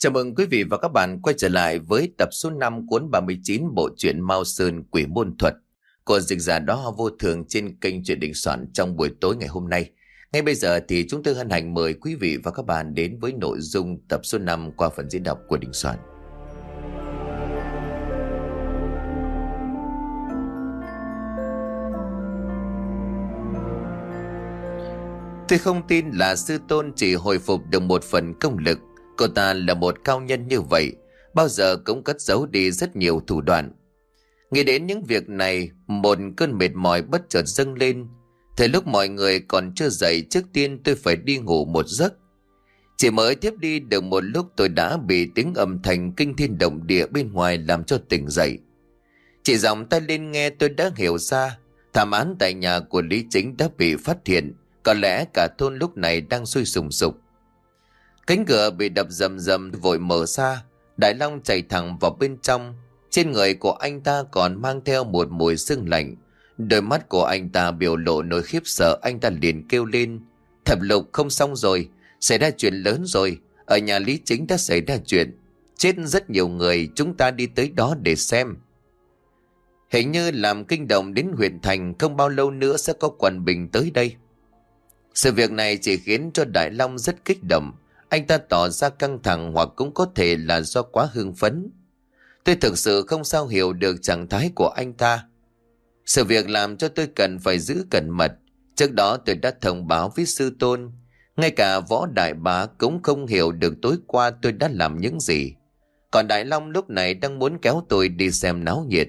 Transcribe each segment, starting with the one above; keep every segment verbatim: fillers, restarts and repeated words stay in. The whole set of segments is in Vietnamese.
Chào mừng quý vị và các bạn quay trở lại với tập số năm cuốn ba mươi chín bộ truyện Mao Sơn Quỷ Môn Thuật của dịch giả Đó Vô Thường trên kênh Truyện Đình Soạn trong buổi tối ngày hôm nay. Ngay bây giờ thì chúng tôi hân hạnh mời quý vị và các bạn đến với nội dung tập số năm qua phần diễn đọc của Đình Soạn. Tôi không tin là sư tôn chỉ hồi phục được một phần công lực. Cô ta là một cao nhân như vậy, bao giờ cũng cất giấu đi rất nhiều thủ đoạn. Nghĩ đến những việc này, một cơn mệt mỏi bất chợt dâng lên. Thời lúc mọi người còn chưa dậy, trước tiên tôi phải đi ngủ một giấc. Chỉ mới tiếp đi được một lúc tôi đã bị tiếng âm thanh kinh thiên động địa bên ngoài làm cho tỉnh dậy. Chỉ giọng tay lên nghe tôi đã hiểu ra, thảm án tại nhà của Lý Chính đã bị phát hiện. Có lẽ cả thôn lúc này đang sôi sùng sục. Cánh cửa bị đập rầm rầm vội mở ra. Đại Long chạy thẳng vào bên trong. Trên người của anh ta còn mang theo một mùi sương lạnh. Đôi mắt của anh ta biểu lộ nỗi khiếp sợ. Anh ta liền kêu lên: Thẩm Lục, không xong rồi, xảy ra chuyện lớn rồi. Ở nhà Lý Chính đã xảy ra chuyện, chết rất nhiều người, chúng ta đi tới đó để xem. Hình như làm kinh động đến huyện thành, không bao lâu nữa sẽ có quân bình tới đây. Sự việc này chỉ khiến cho Đại Long rất kích động. Anh ta tỏ ra căng thẳng, hoặc cũng có thể là do quá hưng phấn. Tôi thực sự không sao hiểu được trạng thái của anh ta. Sự việc làm cho tôi cần phải giữ cẩn mật. Trước đó tôi đã thông báo với sư tôn. Ngay cả Võ Đại Bá cũng không hiểu được tối qua tôi đã làm những gì. Còn Đại Long lúc này đang muốn kéo tôi đi xem náo nhiệt.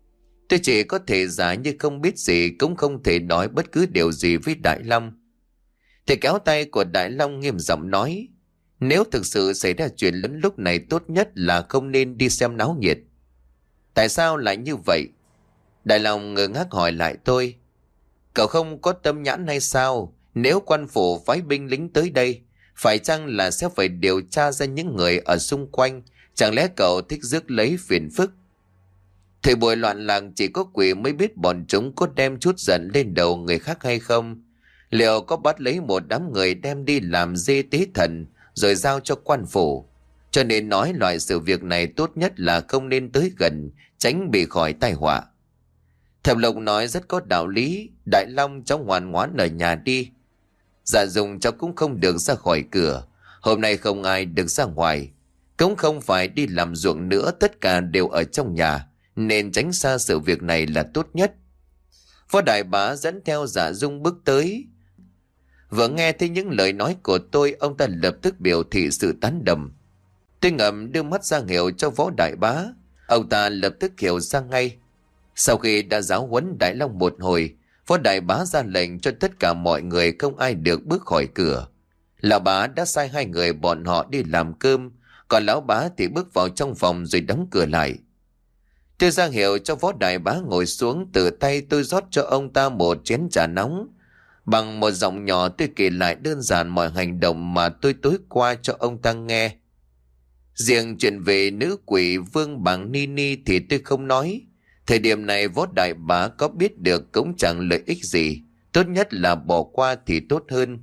Tôi chỉ có thể giả như không biết gì, cũng không thể nói bất cứ điều gì với Đại Long. Thì kéo tay của Đại Long nghiêm giọng nói: Nếu thực sự xảy ra chuyện lớn lúc này, tốt nhất là không nên đi xem náo nhiệt. Tại sao lại như vậy? Đại Long ngơ ngác hỏi lại tôi: Cậu không có tâm nhãn hay sao? Nếu quan phủ phái binh lính tới đây, phải chăng là sẽ phải điều tra ra những người ở xung quanh? Chẳng lẽ cậu thích rước lấy phiền phức? Thời buổi loạn làng chỉ có quỷ mới biết bọn chúng có đem chút giận lên đầu người khác hay không. Liệu có bắt lấy một đám người đem đi làm dê tế thần rồi giao cho quan phủ? Cho nên nói loại sự việc này tốt nhất là không nên tới gần, tránh bị khỏi tai họa. Thẩm Lộc nói rất có đạo lý. Đại Long, cháu ngoan ngoãn ở nhà đi. Dạ Dung, cháu cũng không được ra khỏi cửa. Hôm nay không ai được ra ngoài, cũng không phải đi làm ruộng nữa, tất cả đều ở trong nhà, nên tránh xa sự việc này là tốt nhất. Phó Đại Bá dẫn theo Dạ Dung bước tới. Vừa nghe thấy những lời nói của tôi, ông ta lập tức biểu thị sự tán đồng. Tôi ngậm đưa mắt ra hiệu cho Võ Đại Bá. Ông ta lập tức hiểu ra ngay. Sau khi đã giáo huấn Đại Long một hồi, Võ Đại Bá ra lệnh cho tất cả mọi người không ai được bước khỏi cửa. Lão Bá đã sai hai người bọn họ đi làm cơm, còn Lão Bá thì bước vào trong phòng rồi đóng cửa lại. Tôi ra hiệu cho Võ Đại Bá ngồi xuống, tự tay tôi rót cho ông ta một chén trà nóng. Bằng một giọng nhỏ tôi kể lại đơn giản mọi hành động mà tôi tối qua cho ông ta nghe. Riêng chuyện về nữ quỷ Vương Bàng Ni Ni thì tôi không nói. Thời điểm này Võ Đại Bá có biết được cũng chẳng lợi ích gì. Tốt nhất là bỏ qua thì tốt hơn.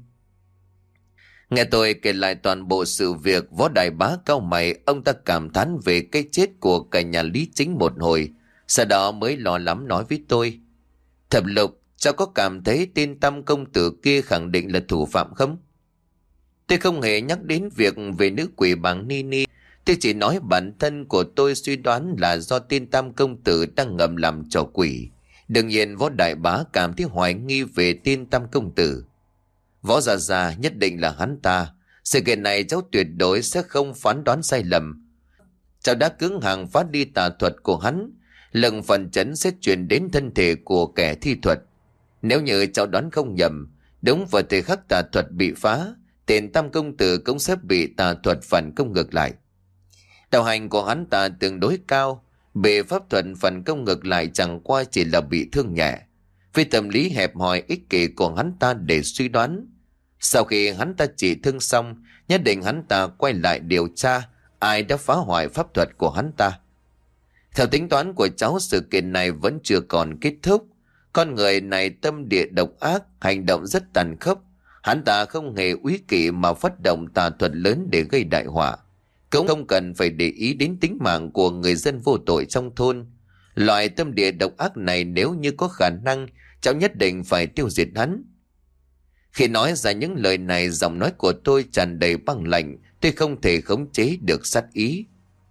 Nghe tôi kể lại toàn bộ sự việc, Võ Đại Bá cau mày. Ông ta cảm thán về cái chết của cả nhà Lý Chính một hồi, sau đó mới lo lắm nói với tôi: Thẩm Lục, cháu có cảm thấy tên Tam công tử kia khẳng định là thủ phạm không? Tôi không hề nhắc đến việc về nữ quỷ Bàng Ni Ni. Tôi chỉ nói bản thân của tôi suy đoán là do tên Tam công tử đang ngầm làm trò quỷ. Đương nhiên Võ Đại Bá cảm thấy hoài nghi về tên Tam công tử. Võ Gia Gia nhất định là hắn ta. Sự kiện này cháu tuyệt đối sẽ không phán đoán sai lầm. Cháu đã cứng hàng phá đi tà thuật của hắn, lần phần chấn sẽ truyền đến thân thể của kẻ thi thuật. Nếu như cháu đoán không nhầm, đúng vào thời khắc tà thuật bị phá, tên Tam công tử cũng sẽ bị tà thuật phản công ngược lại. Đạo hành của hắn ta tương đối cao, bị pháp thuật phản công ngược lại chẳng qua chỉ là bị thương nhẹ. Vì tâm lý hẹp hòi ích kỷ của hắn ta để suy đoán, sau khi hắn ta trị thương xong, nhất định hắn ta quay lại điều tra ai đã phá hoại pháp thuật của hắn ta. Theo tính toán của cháu, sự kiện này vẫn chưa còn kết thúc. Con người này tâm địa độc ác, hành động rất tàn khốc. Hắn ta không hề úy kỵ mà phát động tà thuật lớn để gây đại họa. cũng không cần phải để ý đến tính mạng của người dân vô tội trong thôn. Loại tâm địa độc ác này nếu như có khả năng, cháu nhất định phải tiêu diệt hắn. Khi nói ra những lời này, giọng nói của tôi tràn đầy băng lạnh, tôi không thể khống chế được sát ý.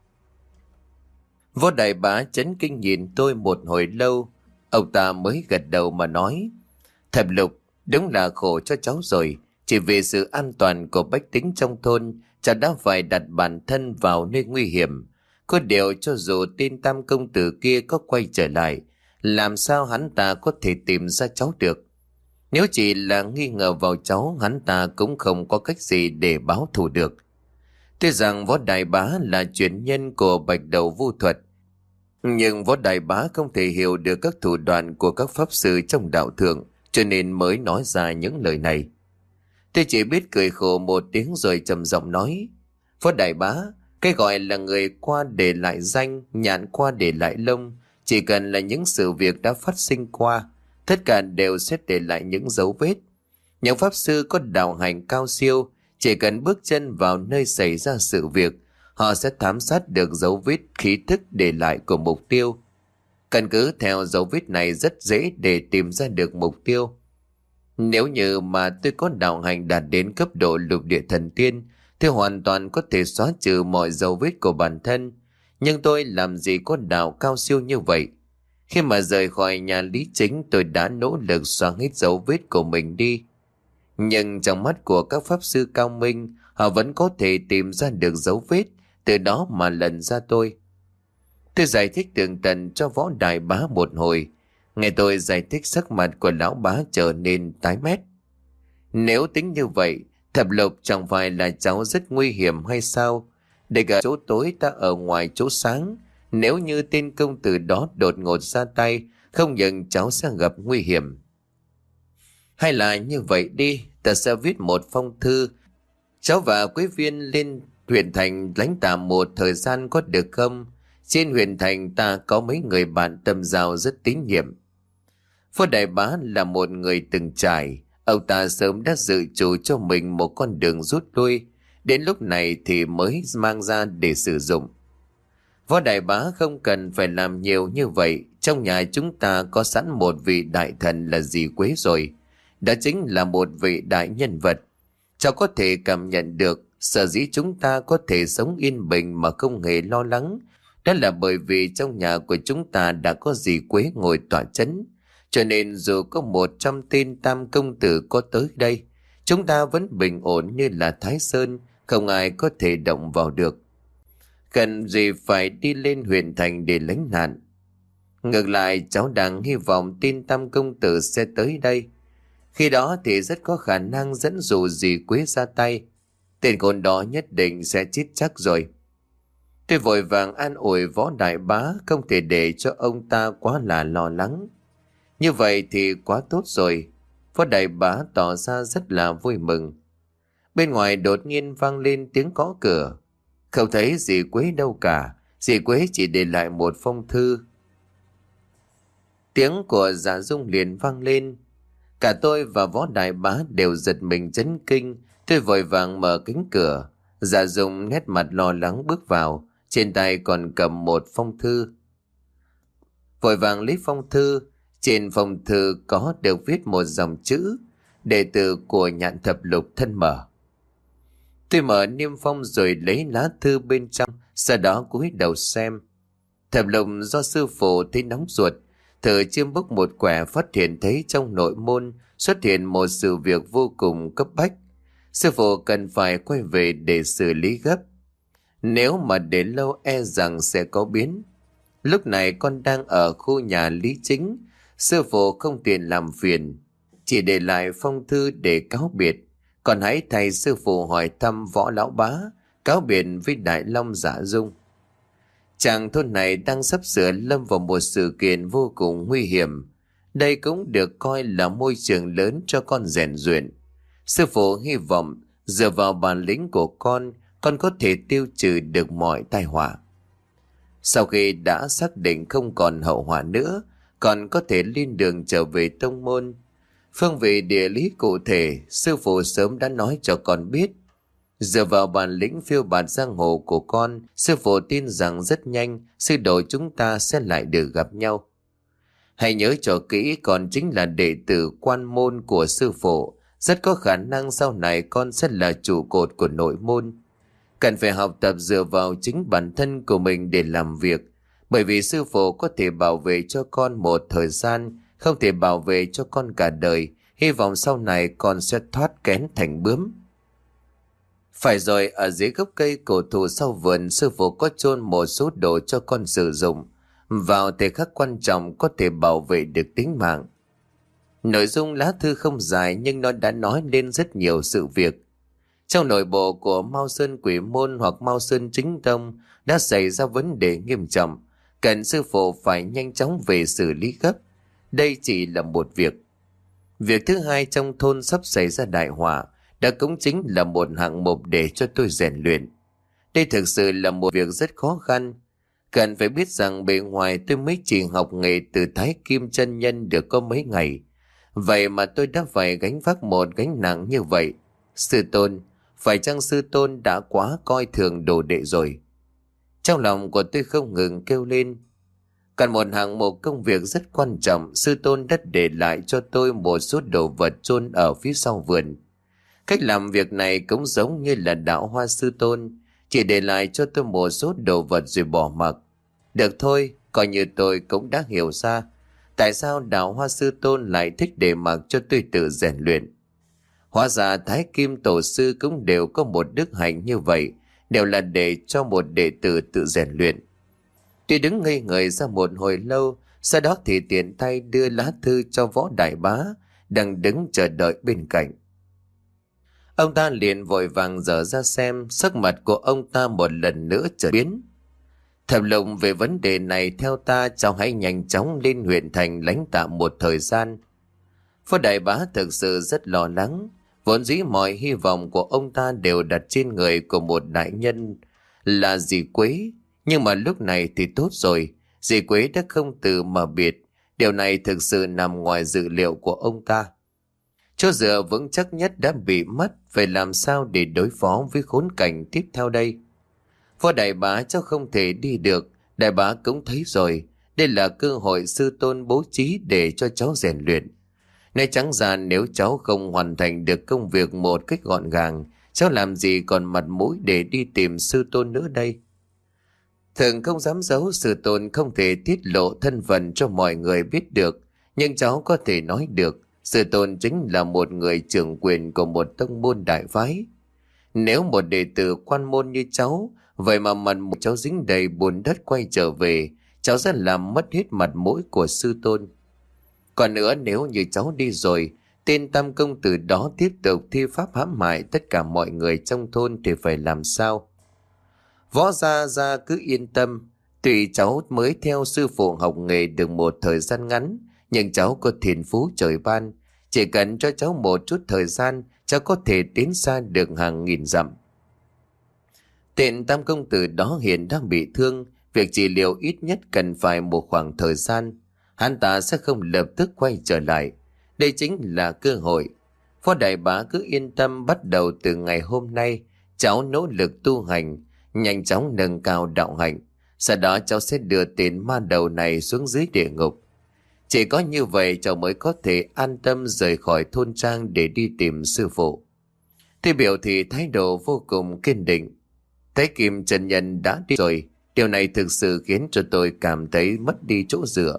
Võ Đại Bá chấn kinh nhìn tôi một hồi lâu, ông ta mới gật đầu mà nói: Thẩm Lục, đúng là khổ cho cháu rồi. Chỉ vì sự an toàn của bách tính trong thôn, cháu đã phải đặt bản thân vào nơi nguy hiểm. Có điều cho dù tên Tam công tử kia có quay trở lại, làm sao hắn ta có thể tìm ra cháu được? Nếu chỉ là nghi ngờ vào cháu, hắn ta cũng không có cách gì để báo thù được. Tuy rằng Võ Đại Bá là truyền nhân của Bạch Đầu Vu Thuật, nhưng Võ Đại Bá không thể hiểu được các thủ đoạn của các pháp sư trong đạo thượng, cho nên mới nói ra những lời này. Tôi chỉ biết cười khổ một tiếng rồi trầm giọng nói: Võ Đại Bá, cái gọi là người qua để lại danh, nhạn qua để lại lông, chỉ cần là những sự việc đã phát sinh qua, tất cả đều sẽ để lại những dấu vết. Những pháp sư có đạo hành cao siêu, chỉ cần bước chân vào nơi xảy ra sự việc, họ sẽ thám sát được dấu vết khí thức để lại của mục tiêu. Căn cứ theo dấu vết này rất dễ để tìm ra được mục tiêu. Nếu như mà tôi có đạo hành đạt đến cấp độ lục địa thần tiên, tôi hoàn toàn có thể xóa trừ mọi dấu vết của bản thân. Nhưng tôi làm gì có đạo cao siêu như vậy? Khi mà rời khỏi nhà Lý Chính, tôi đã nỗ lực xóa hết dấu vết của mình đi. Nhưng trong mắt của các pháp sư cao minh, họ vẫn có thể tìm ra được dấu vết, từ đó mà lần ra tôi. Tôi giải thích tường tận cho Võ Đại Bá một hồi. Nghe tôi giải thích, sắc mặt của lão bá trở nên tái mét. Nếu tính như vậy, Thẩm Lục chẳng phải là cháu rất nguy hiểm hay sao? Để cả chỗ tối ta ở ngoài chỗ sáng. Nếu như tên công tử đó đột ngột ra tay, không những cháu sẽ gặp nguy hiểm. Hay là như vậy đi, ta sẽ viết một phong thư. Cháu và quý viên lên huyện thành lãnh tạm một thời gian có được không? Trên huyện thành ta có mấy người bạn tâm giao rất tín nhiệm. Võ Đại Bá là một người từng trải. Ông ta sớm đã dự trù cho mình một con đường rút lui. Đến lúc này thì mới mang ra để sử dụng. Võ Đại Bá không cần phải làm nhiều như vậy. Trong nhà chúng ta có sẵn một vị đại thần là dì Quế rồi. Đó chính là một vị đại nhân vật. Cháu có thể cảm nhận được sở dĩ chúng ta có thể sống yên bình mà không hề lo lắng. Đó là bởi vì trong nhà của chúng ta đã có dì Quế ngồi tọa chấn. Cho nên dù có một trăm tên Tam công tử có tới đây, chúng ta vẫn bình ổn như là Thái Sơn, không ai có thể động vào được. Cần gì phải đi lên huyện thành để lánh nạn. Ngược lại, cháu đang hy vọng tin Tam công tử sẽ tới đây. Khi đó thì rất có khả năng dẫn dụ dì Quế ra tay. Tên con đó nhất định sẽ chết chắc rồi. Tôi vội vàng an ủi Võ Đại Bá, không thể để cho ông ta quá là lo lắng. Như vậy thì quá tốt rồi. Võ Đại Bá tỏ ra rất là vui mừng. Bên ngoài đột nhiên vang lên tiếng gõ cửa. Không thấy dì Quế đâu cả. Dì Quế chỉ để lại một phong thư. Tiếng của Dạ Dung liền vang lên. Cả tôi và Võ Đại Bá đều giật mình chấn kinh. Tôi vội vàng mở cánh cửa. Dạ Dung nét mặt lo lắng bước vào. Trên tay còn cầm một phong thư. Vội vàng lấy phong thư. Trên phong thư có được viết một dòng chữ: đệ tử của Nhạn Thập Lục thân mở. Tôi mở niêm phong rồi lấy lá thư bên trong, sau đó cúi đầu xem. Thập Lục do sư phụ thấy nóng ruột, thử chiêm bốc một quẻ, phát hiện thấy trong nội môn xuất hiện một sự việc vô cùng cấp bách. Sư phụ cần phải quay về để xử lý gấp. Nếu mà để lâu e rằng sẽ có biến. Lúc này con đang ở khu nhà Lý Chính. Sư phụ không tiện làm phiền, chỉ để lại phong thư để cáo biệt. Còn hãy thay sư phụ hỏi thăm Võ Lão Bá, cáo biệt với Đại Long Dạ Dung. Chàng thôn này đang sắp sửa lâm vào một sự kiện vô cùng nguy hiểm. Đây cũng được coi là môi trường lớn cho con rèn luyện. Sư phụ hy vọng dựa vào bản lĩnh của con, con có thể tiêu trừ được mọi tai họa. Sau khi đã xác định không còn hậu họa nữa, còn có thể lên đường trở về tông môn. Phương vị địa lý cụ thể, sư phụ sớm đã nói cho con biết. Dựa vào bản lĩnh phiêu bạt giang hồ của con, sư phụ tin rằng rất nhanh sư đồ chúng ta sẽ lại được gặp nhau. Hãy nhớ cho kỹ, con chính là đệ tử quan môn của sư phụ, rất có khả năng sau này con sẽ là trụ cột của nội môn. Cần phải học tập dựa vào chính bản thân của mình để làm việc, bởi vì sư phụ có thể bảo vệ cho con một thời gian, không thể bảo vệ cho con cả đời. Hy vọng sau này con sẽ thoát kén thành bướm. Phải rồi, ở dưới gốc cây cổ thụ sau vườn, sư phụ có chôn một số đồ cho con sử dụng vào thời khắc quan trọng có thể bảo vệ được tính mạng. Nội dung lá thư không dài nhưng nó đã nói lên rất nhiều sự việc. Trong nội bộ của Mao Sơn Quỷ Môn hoặc Mao Sơn Chính Tông đã xảy ra vấn đề nghiêm trọng, cần sư phụ phải nhanh chóng về xử lý gấp. Đây chỉ là một việc. Việc thứ hai, trong thôn sắp xảy ra đại họa, đã cũng chính là một hạng mục để cho tôi rèn luyện. Đây thực sự là một việc rất khó khăn. Cần phải biết rằng bề ngoài tôi mới chỉ học nghề từ Thái Kim chân nhân được có mấy ngày. Vậy mà tôi đã phải gánh vác một gánh nặng như vậy. Sư tôn, phải chăng sư tôn đã quá coi thường đồ đệ rồi? Trong lòng của tôi không ngừng kêu lên. Còn một hạng mục công việc rất quan trọng, sư tôn đã để lại cho tôi một số đồ vật chôn ở phía sau vườn. Cách làm việc này cũng giống như là đạo Hoa sư tôn, chỉ để lại cho tôi một số đồ vật rồi bỏ mặc. Được thôi, coi như tôi cũng đã hiểu ra tại sao đạo Hoa sư tôn lại thích để mặc cho tôi tự rèn luyện. Hóa ra Thái Kim tổ sư cũng đều có một đức hạnh như vậy, đều là để cho một đệ tử tự rèn luyện. Tôi đứng ngây người ra một hồi lâu, sau đó thì tiện tay đưa lá thư cho Võ Đại Bá đang đứng chờ đợi bên cạnh. Ông ta liền vội vàng dở ra xem, sắc mặt của ông ta một lần nữa trở biến. Thẩm Lục, về vấn đề này theo ta, cháu hãy nhanh chóng lên huyện thành lãnh tạm một thời gian. Phó Đại Bá thực sự rất lo lắng, vốn dĩ mọi hy vọng của ông ta đều đặt trên người của một đại nhân là dì Quế, nhưng mà lúc này thì tốt rồi, dì Quế đã không từ mà biệt, điều này thực sự nằm ngoài dự liệu của ông ta. Chỗ dựa vững chắc nhất đã bị mất, phải làm sao để đối phó với khốn cảnh tiếp theo đây? Phó Đại Bá, cháu không thể đi được, Đại Bá cũng thấy rồi, đây là cơ hội sư tôn bố trí để cho cháu rèn luyện. Nói trắng ra, nếu cháu không hoàn thành được công việc một cách gọn gàng, cháu làm gì còn mặt mũi để đi tìm sư tôn nữa đây? Thường không dám giấu, sư tôn không thể tiết lộ thân phận cho mọi người biết được, nhưng cháu có thể nói được, sư tôn chính là một người trưởng quyền của một tông môn đại phái. Nếu một đệ tử quan môn như cháu, vậy mà mặt mũi cháu dính đầy bùn đất quay trở về, cháu sẽ làm mất hết mặt mũi của sư tôn. Còn nữa, nếu như cháu đi rồi, tên Tam công tử đó tiếp tục thi pháp hãm hại tất cả mọi người trong thôn thì phải làm sao? Võ Gia Gia cứ yên tâm, tuy cháu mới theo sư phụ học nghề được một thời gian ngắn, nhưng cháu có thiên phú trời ban, chỉ cần cho cháu một chút thời gian, cháu có thể tiến xa được hàng nghìn dặm. Tên Tam công tử đó hiện đang bị thương, việc trị liệu ít nhất cần phải một khoảng thời gian. Hắn ta sẽ không lập tức quay trở lại. Đây chính là cơ hội. Phó Đại Bá cứ yên tâm, bắt đầu từ ngày hôm nay, cháu nỗ lực tu hành, nhanh chóng nâng cao đạo hạnh. Sau đó cháu sẽ đưa tên ma đầu này xuống dưới địa ngục. Chỉ có như vậy cháu mới có thể an tâm rời khỏi thôn trang để đi tìm sư phụ. Thì biểu thị thái độ vô cùng kiên định. Thái Kim chân nhân đã đi rồi, điều này thực sự khiến cho tôi cảm thấy mất đi chỗ dựa.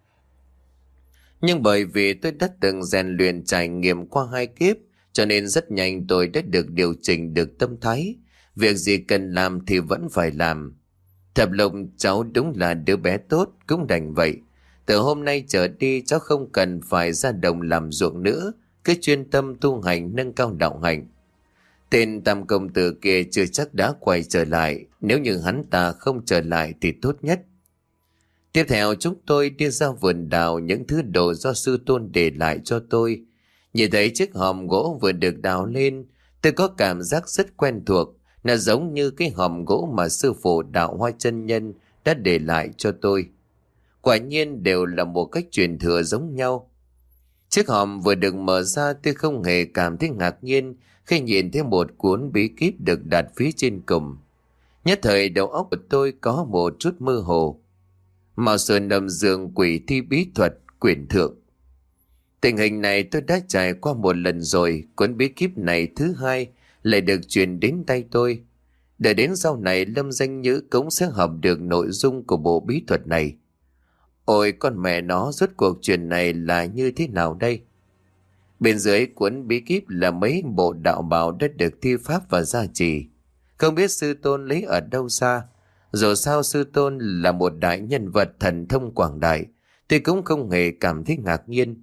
Nhưng bởi vì tôi đã từng rèn luyện trải nghiệm qua hai kiếp, cho nên rất nhanh tôi đã được điều chỉnh được tâm thái. Việc gì cần làm thì vẫn phải làm. Thẩm Lục, cháu đúng là đứa bé tốt, cũng đành vậy. Từ hôm nay trở đi cháu không cần phải ra đồng làm ruộng nữa, cứ chuyên tâm tu hành nâng cao đạo hạnh. Tên Tam công tử kia chưa chắc đã quay trở lại, nếu như hắn ta không trở lại thì tốt nhất. Tiếp theo chúng tôi đi ra vườn đào những thứ đồ do sư tôn để lại cho tôi. Nhìn thấy chiếc hòm gỗ vừa được đào lên, tôi có cảm giác rất quen thuộc, nó giống như cái hòm gỗ mà sư phụ Đạo Hoa chân nhân đã để lại cho tôi. Quả nhiên đều là một cách truyền thừa giống nhau. Chiếc hòm vừa được mở ra, tôi không hề cảm thấy ngạc nhiên khi nhìn thấy một cuốn bí kíp được đặt phía trên cùng. Nhất thời đầu óc của tôi có một chút mơ hồ. Mạo Sơn Âm Dương Quỷ Thi Bí Thuật quyển thượng. Tình hình này tôi đã trải qua một lần rồi. Cuốn bí kíp này thứ hai lại được truyền đến tay tôi. Để đến sau này Lâm Danh Nhữ cũng sẽ học được nội dung của bộ bí thuật này. Ôi con mẹ nó, rốt cuộc chuyện này là như thế nào đây? Bên dưới cuốn bí kíp là mấy bộ đạo bào đã được thi pháp và gia trì. Không biết sư tôn lấy ở đâu ra. Dù sao sư tôn là một đại nhân vật thần thông quảng đại, tôi cũng không hề cảm thấy ngạc nhiên.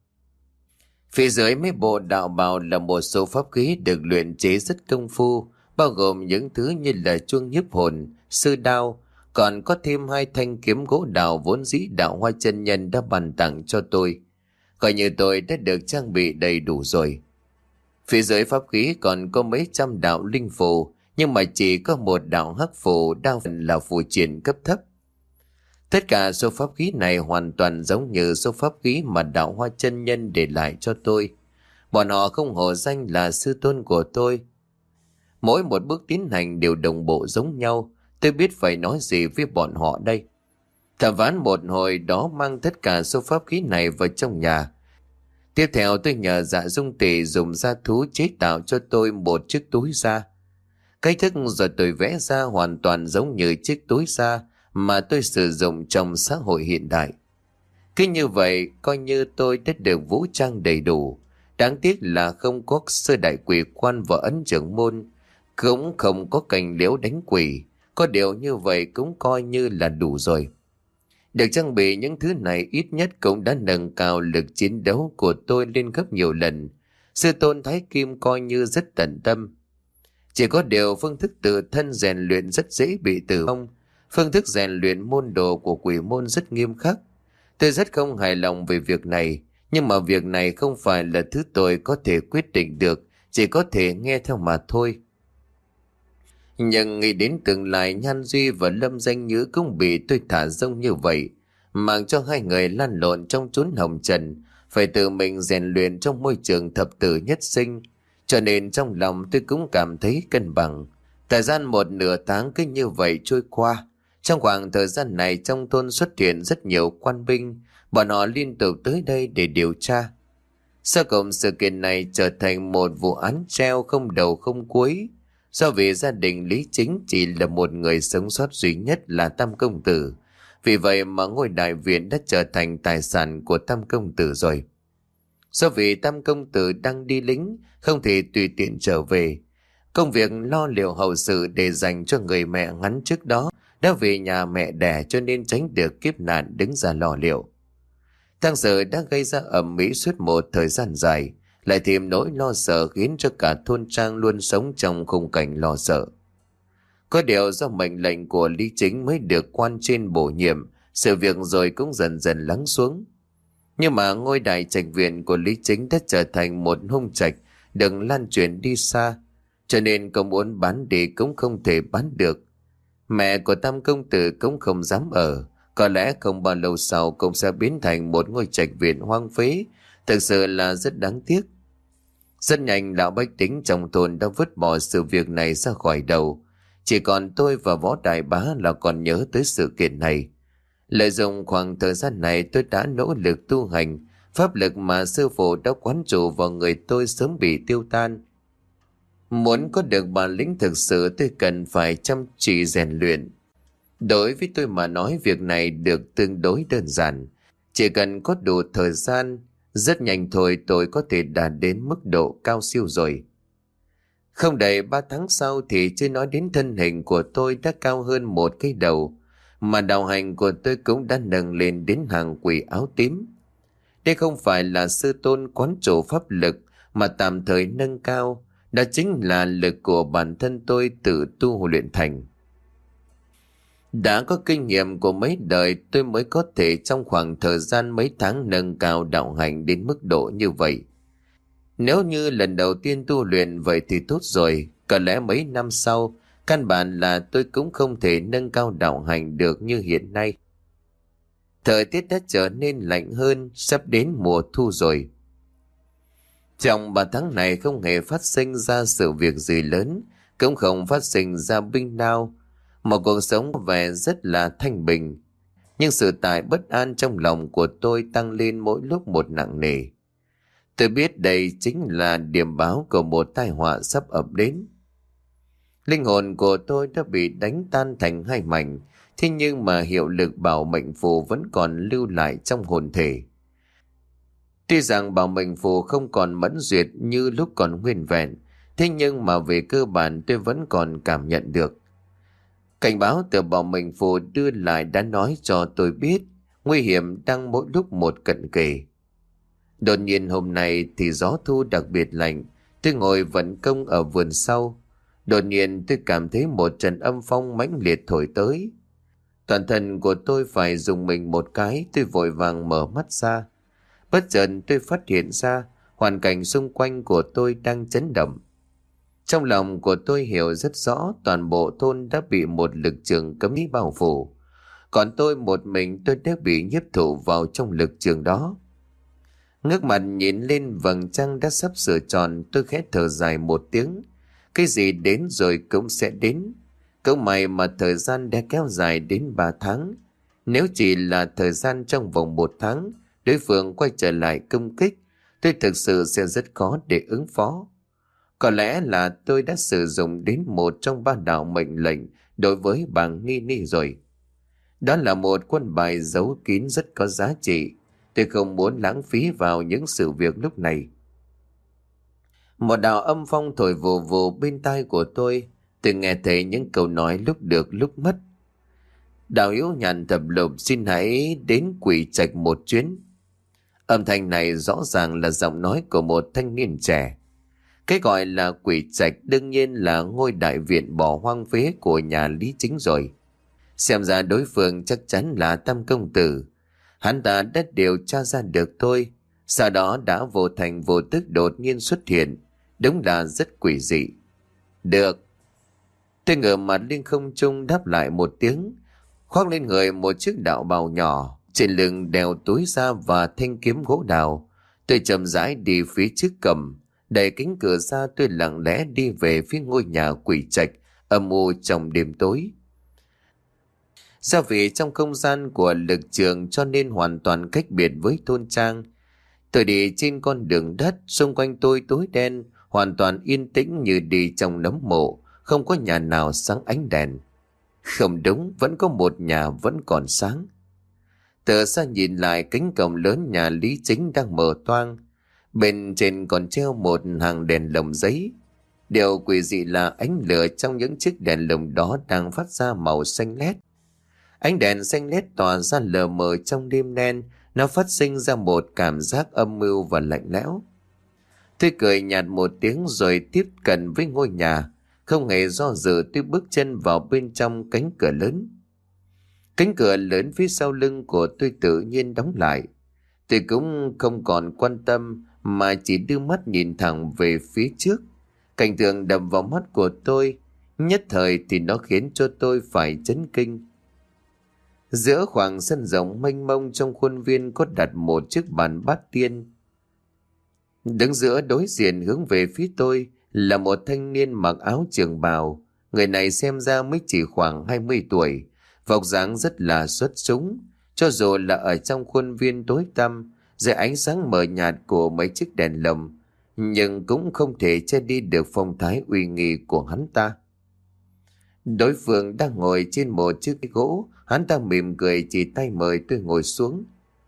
Phía dưới mấy bộ đạo bào là một số pháp khí được luyện chế rất công phu, bao gồm những thứ như là chuông nhiếp hồn, sư đao, còn có thêm hai thanh kiếm gỗ đào vốn dĩ Đạo Hoa chân nhân đã ban tặng cho tôi. Coi như tôi đã được trang bị đầy đủ rồi. Phía dưới pháp khí còn có mấy trăm đạo linh phù, nhưng mà chỉ có một đạo hắc phù, đa phần là phù triển cấp thấp. Tất cả số pháp khí này hoàn toàn giống như số pháp khí mà Đạo Hoa chân nhân để lại cho tôi. Bọn họ không hổ danh là sư tôn của tôi. Mỗi một bước tiến hành đều đồng bộ giống nhau. Tôi biết phải nói gì với bọn họ đây. Thẩm phán một hồi đó mang tất cả số pháp khí này vào trong nhà. Tiếp theo tôi nhờ Dạ Dung Tỷ dùng da thú chế tạo cho tôi một chiếc túi da. Cách thức rồi tôi vẽ ra hoàn toàn giống như chiếc túi da mà tôi sử dụng trong xã hội hiện đại. Cứ như vậy coi như tôi đã được vũ trang đầy đủ. Đáng tiếc là không có sơ đại quỷ quan và ấn trưởng môn, cũng không có cành liễu đánh quỷ. Có điều như vậy cũng coi như là đủ rồi. Được trang bị những thứ này ít nhất cũng đã nâng cao lực chiến đấu của tôi lên gấp nhiều lần. Sư tôn Thái Kim coi như rất tận tâm. Chỉ có điều phương thức tự thân rèn luyện rất dễ bị tử vong. Phương thức rèn luyện môn đồ của quỷ môn rất nghiêm khắc. Tôi rất không hài lòng về việc này, nhưng mà việc này không phải là thứ tôi có thể quyết định được, chỉ có thể nghe theo mà thôi. Nhưng nghĩ đến tương lai Nhan Duy và Lâm Danh Nhữ cũng bị tôi thả rông như vậy, mang cho hai người lăn lộn trong chốn hồng trần, phải tự mình rèn luyện trong môi trường thập tử nhất sinh, cho nên trong lòng tôi cũng cảm thấy cân bằng. Thời gian một nửa tháng cứ như vậy trôi qua. Trong khoảng thời gian này trong thôn xuất hiện rất nhiều quan binh, bọn họ liên tục tới đây để điều tra. Sau cùng sự kiện này trở thành một vụ án treo không đầu không cuối. Do vì gia đình Lý Chính chỉ là một người sống sót duy nhất là Tam Công Tử, vì vậy mà ngôi đại viện đã trở thành tài sản của Tam Công Tử rồi. Do vì Tam Công Tử đang đi lính, không thể tùy tiện trở về, công việc lo liệu hậu sự để dành cho người mẹ hắn trước đó đã về nhà mẹ đẻ, cho nên tránh được kiếp nạn đứng ra lo liệu. Thang Sở đã gây ra ầm ĩ suốt một thời gian dài, lại thêm nỗi lo sợ khiến cho cả thôn trang luôn sống trong khung cảnh lo sợ. Có điều do mệnh lệnh của Lý Chính mới được quan trên bổ nhiệm, sự việc rồi cũng dần dần lắng xuống. Nhưng mà ngôi đại trạch viện của Lý Chính đã trở thành một hung trạch đừng lan truyền đi xa, cho nên công muốn bán đi cũng không thể bán được. Mẹ của Tam Công Tử cũng không dám ở, có lẽ không bao lâu sau cũng sẽ biến thành một ngôi trạch viện hoang phế. Thực sự là rất đáng tiếc. Rất nhanh lão bách tính trong thôn đã vứt bỏ sự việc này ra khỏi đầu. Chỉ còn tôi và Võ Đại Bá là còn nhớ tới sự kiện này. Lợi dụng khoảng thời gian này tôi đã nỗ lực tu hành. Pháp lực mà sư phụ đã quán trụ vào người tôi sớm bị tiêu tan. Muốn có được bản lĩnh thực sự tôi cần phải chăm chỉ rèn luyện. Đối với tôi mà nói việc này được tương đối đơn giản. Chỉ cần có đủ thời gian, rất nhanh thôi tôi có thể đạt đến mức độ cao siêu rồi. Không đầy ba tháng sau thì chưa nói đến thân hình của tôi đã cao hơn một cái đầu, mà đạo hành của tôi cũng đã nâng lên đến hàng quỷ áo tím. Đây không phải là sư tôn quán chủ pháp lực mà tạm thời nâng cao, đó chính là lực của bản thân tôi tự tu luyện thành. Đã có kinh nghiệm của mấy đời tôi mới có thể trong khoảng thời gian mấy tháng nâng cao đạo hành đến mức độ như vậy. Nếu như lần đầu tiên tu luyện vậy thì tốt rồi, có lẽ mấy năm sau, căn bản là tôi cũng không thể nâng cao đạo hành được như hiện nay. Thời tiết đã trở nên lạnh hơn, sắp đến mùa thu rồi. Trong ba tháng này không hề phát sinh ra sự việc gì lớn, cũng không phát sinh ra binh đao. Một cuộc sống có vẻ rất là thanh bình. Nhưng sự tại bất an trong lòng của tôi tăng lên mỗi lúc một nặng nề. Tôi biết đây chính là điểm báo của một tai họa sắp ập đến. Linh hồn của tôi đã bị đánh tan thành hai mảnh, thế nhưng mà hiệu lực bảo mệnh phù vẫn còn lưu lại trong hồn thể. Tuy rằng bảo mệnh phù không còn mẫn duyệt như lúc còn nguyên vẹn, thế nhưng mà về cơ bản tôi vẫn còn cảm nhận được. Cảnh báo từ bảo mệnh phù đưa lại đã nói cho tôi biết nguy hiểm đang mỗi lúc một cận kề. Đột nhiên hôm nay thì gió thu đặc biệt lạnh, tôi ngồi vận công ở vườn sau. Đột nhiên tôi cảm thấy một trận âm phong mãnh liệt thổi tới. Toàn thân của tôi phải dùng mình một cái, tôi vội vàng mở mắt ra. Bất chợt tôi phát hiện ra hoàn cảnh xung quanh của tôi đang chấn động. Trong lòng của tôi hiểu rất rõ toàn bộ thôn đã bị một lực trường cấm ý bao phủ. Còn tôi một mình tôi đã bị nhiếp thụ vào trong lực trường đó. Ngước mặt nhìn lên vầng trăng đã sắp sửa tròn, tôi khẽ thở dài một tiếng. Cái gì đến rồi cũng sẽ đến. Cậu may mà thời gian đã kéo dài đến ba tháng. Nếu chỉ là thời gian trong vòng một tháng, đối phương quay trở lại công kích, tôi thực sự sẽ rất khó để ứng phó. Có lẽ là tôi đã sử dụng đến một trong ba đạo mệnh lệnh đối với bà Nghi Ni rồi. Đó là một quân bài giấu kín rất có giá trị. Tôi không muốn lãng phí vào những sự việc lúc này. Một đạo âm phong thổi vù vù bên tai của tôi. Tôi nghe thấy những câu nói lúc được lúc mất. Đạo hữu nhàn thập lục xin hãy đến Quỷ Trạch một chuyến. Âm thanh này rõ ràng là giọng nói của một thanh niên trẻ. Cái gọi là Quỷ Trạch đương nhiên là ngôi đại viện bỏ hoang phế của nhà Lý Chính rồi. Xem ra đối phương chắc chắn là Tam công tử. Hắn ta đã điều tra ra được tôi, sau đó đã vô thành vô tức đột nhiên xuất hiện. Đúng là rất quỷ dị. Được. Tôi ngửa mặt lên không trung đáp lại một tiếng, khoác lên người một chiếc đạo bào nhỏ, trên lưng đeo túi da và thanh kiếm gỗ đào. Tôi chậm rãi đi phía trước cầm, đẩy cánh cửa ra, tôi lặng lẽ đi về phía ngôi nhà Quỷ Trạch âm u trong đêm tối. Do vì trong không gian của lực trường cho nên hoàn toàn cách biệt với thôn trang. Tôi đi trên con đường đất, xung quanh tôi tối đen, hoàn toàn yên tĩnh như đi trong nấm mộ, không có nhà nào sáng ánh đèn. Không đúng, vẫn có một nhà vẫn còn sáng. Từ xa nhìn lại, cánh cổng lớn nhà Lý Chính đang mở toang. Bên trên còn treo một hàng đèn lồng giấy. Điều quỷ dị là ánh lửa trong những chiếc đèn lồng đó đang phát ra màu xanh lét. Ánh đèn xanh lét tỏa ra lờ mờ trong đêm đen, nó phát sinh ra một cảm giác âm mưu và lạnh lẽo. Tôi cười nhạt một tiếng rồi tiếp cận với ngôi nhà, không hề do dự tôi bước chân vào bên trong cánh cửa lớn. Cánh cửa lớn phía sau lưng của tôi tự nhiên đóng lại. Tôi cũng không còn quan tâm mà chỉ đưa mắt nhìn thẳng về phía trước. Cảnh tượng đập vào mắt của tôi, nhất thời thì nó khiến cho tôi phải chấn kinh. Giữa khoảng sân rộng mênh mông trong khuôn viên có đặt một chiếc bàn bát tiên. Đứng giữa đối diện hướng về phía tôi là một thanh niên mặc áo trường bào. Người này xem ra mới chỉ khoảng hai mươi tuổi, vóc dáng rất là xuất chúng. Cho dù là ở trong khuôn viên tối tăm, dưới ánh sáng mờ nhạt của mấy chiếc đèn lồng, nhưng cũng không thể che đi được phong thái uy nghi của hắn ta. Đối phương đang ngồi trên một chiếc gỗ, hắn ta mỉm cười chỉ tay mời tôi ngồi xuống.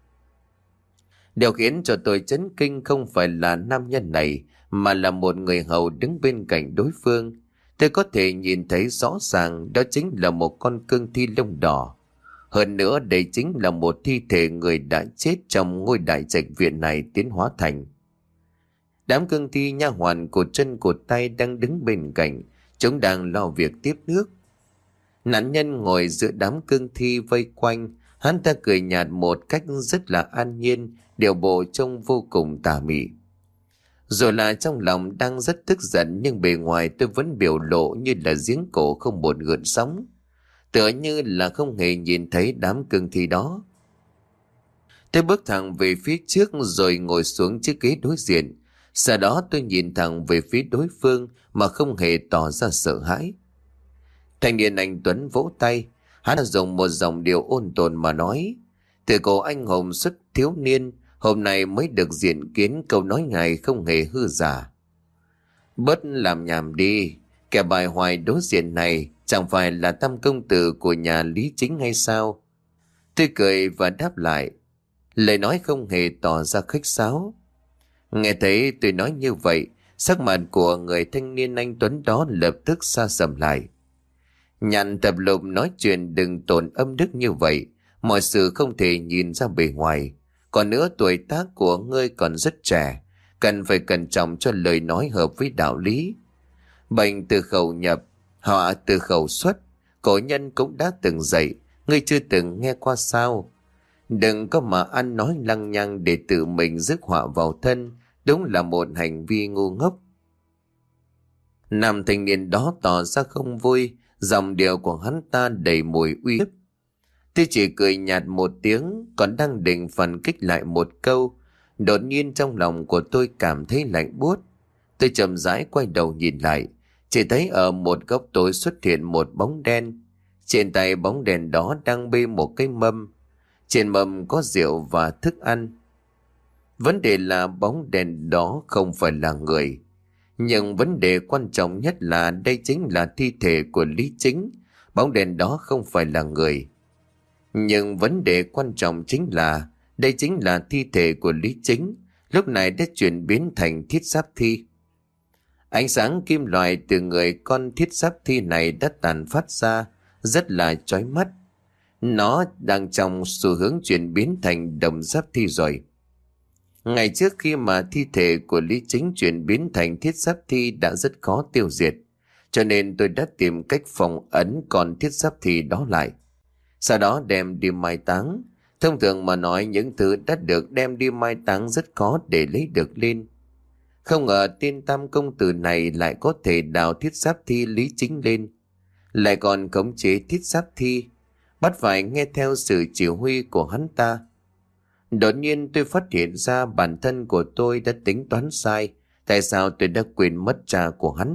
Điều khiến cho tôi chấn kinh không phải là nam nhân này, mà là một người hầu đứng bên cạnh đối phương. Tôi có thể nhìn thấy rõ ràng đó chính là một con cương thi lông đỏ. Hơn nữa đây chính là một thi thể người đã chết trong ngôi đại trạch viện này tiến hóa thành. Đám cương thi nha hoàn cột chân cột tay đang đứng bên cạnh, chúng đang lo việc tiếp nước. Nạn nhân ngồi giữa đám cương thi vây quanh, hắn ta cười nhạt một cách rất là an nhiên, điều bộ trông vô cùng tà mị. Rồi là trong lòng đang rất tức giận, nhưng bề ngoài tôi vẫn biểu lộ như là giếng cổ không một gợn sóng, tựa như là không hề nhìn thấy đám cương thi đó. Tôi bước thẳng về phía trước rồi ngồi xuống chiếc ghế đối diện. Sau đó tôi nhìn thẳng về phía đối phương mà không hề tỏ ra sợ hãi. Thanh niên anh Tuấn vỗ tay, hắn dùng một dòng điệu ôn tồn mà nói: từ cổ anh hùng xuất thiếu niên, hôm nay mới được diện kiến câu nói ngài không hề hư giả. Bớt làm nhảm đi, kẻ bài hoài đối diện này chẳng phải là tam công tử của nhà Lý Chính hay sao? Tôi cười và đáp lại, lời nói không hề tỏ ra khách sáo. Nghe thấy tôi nói như vậy, sắc mặt của người thanh niên anh Tuấn đó lập tức sa sầm lại. Nhàn tập lục nói chuyện đừng tổn âm đức như vậy, mọi sự không thể nhìn ra bề ngoài. Còn nữa tuổi tác của ngươi còn rất trẻ, cần phải cẩn trọng cho lời nói hợp với đạo lý. Bệnh từ khẩu nhập, họa từ khẩu xuất, cổ nhân cũng đã từng dạy, ngươi chưa từng nghe qua sao? Đừng có mà ăn nói lăng nhăng để tự mình rước họa vào thân, đúng là một hành vi ngu ngốc. Nam thanh niên đó tỏ ra không vui, giọng điệu của hắn ta đầy mùi uy hiếp. Tôi chỉ cười nhạt một tiếng, còn đang định phản kích lại một câu, đột nhiên trong lòng của tôi cảm thấy lạnh buốt. Tôi chậm rãi quay đầu nhìn lại, chỉ thấy ở một góc tối xuất hiện một bóng đen. Trên tay bóng đèn đó đang bê một cái mâm, trên mâm có rượu và thức ăn. Vấn đề là bóng đèn đó không phải là người, nhưng vấn đề quan trọng nhất là đây chính là thi thể của Lý Chính. Bóng đèn đó không phải là người, nhưng vấn đề quan trọng chính là đây chính là thi thể của Lý Chính, lúc này đã chuyển biến thành thiết giáp thi. Ánh sáng kim loại từ người con thiết giáp thi này đã tàn phát ra, rất là chói mắt. Nó đang trong xu hướng chuyển biến thành đồng giáp thi rồi. Ngày trước khi mà thi thể của Lý Chính chuyển biến thành thiết giáp thi đã rất khó tiêu diệt, cho nên tôi đã tìm cách phòng ấn con thiết giáp thi đó lại. Sau đó đem đi mai táng. Thông thường mà nói, những thứ đã được đem đi mai táng rất khó để lấy được lên. Không ngờ tên tam công tử này lại có thể đào thiết giáp thi Lý Chính lên, lại còn khống chế thiết giáp thi, bắt phải nghe theo sự chỉ huy của hắn ta. Đột nhiên tôi phát hiện ra bản thân của tôi đã tính toán sai. Tại sao tôi đã quên mất cha của hắn?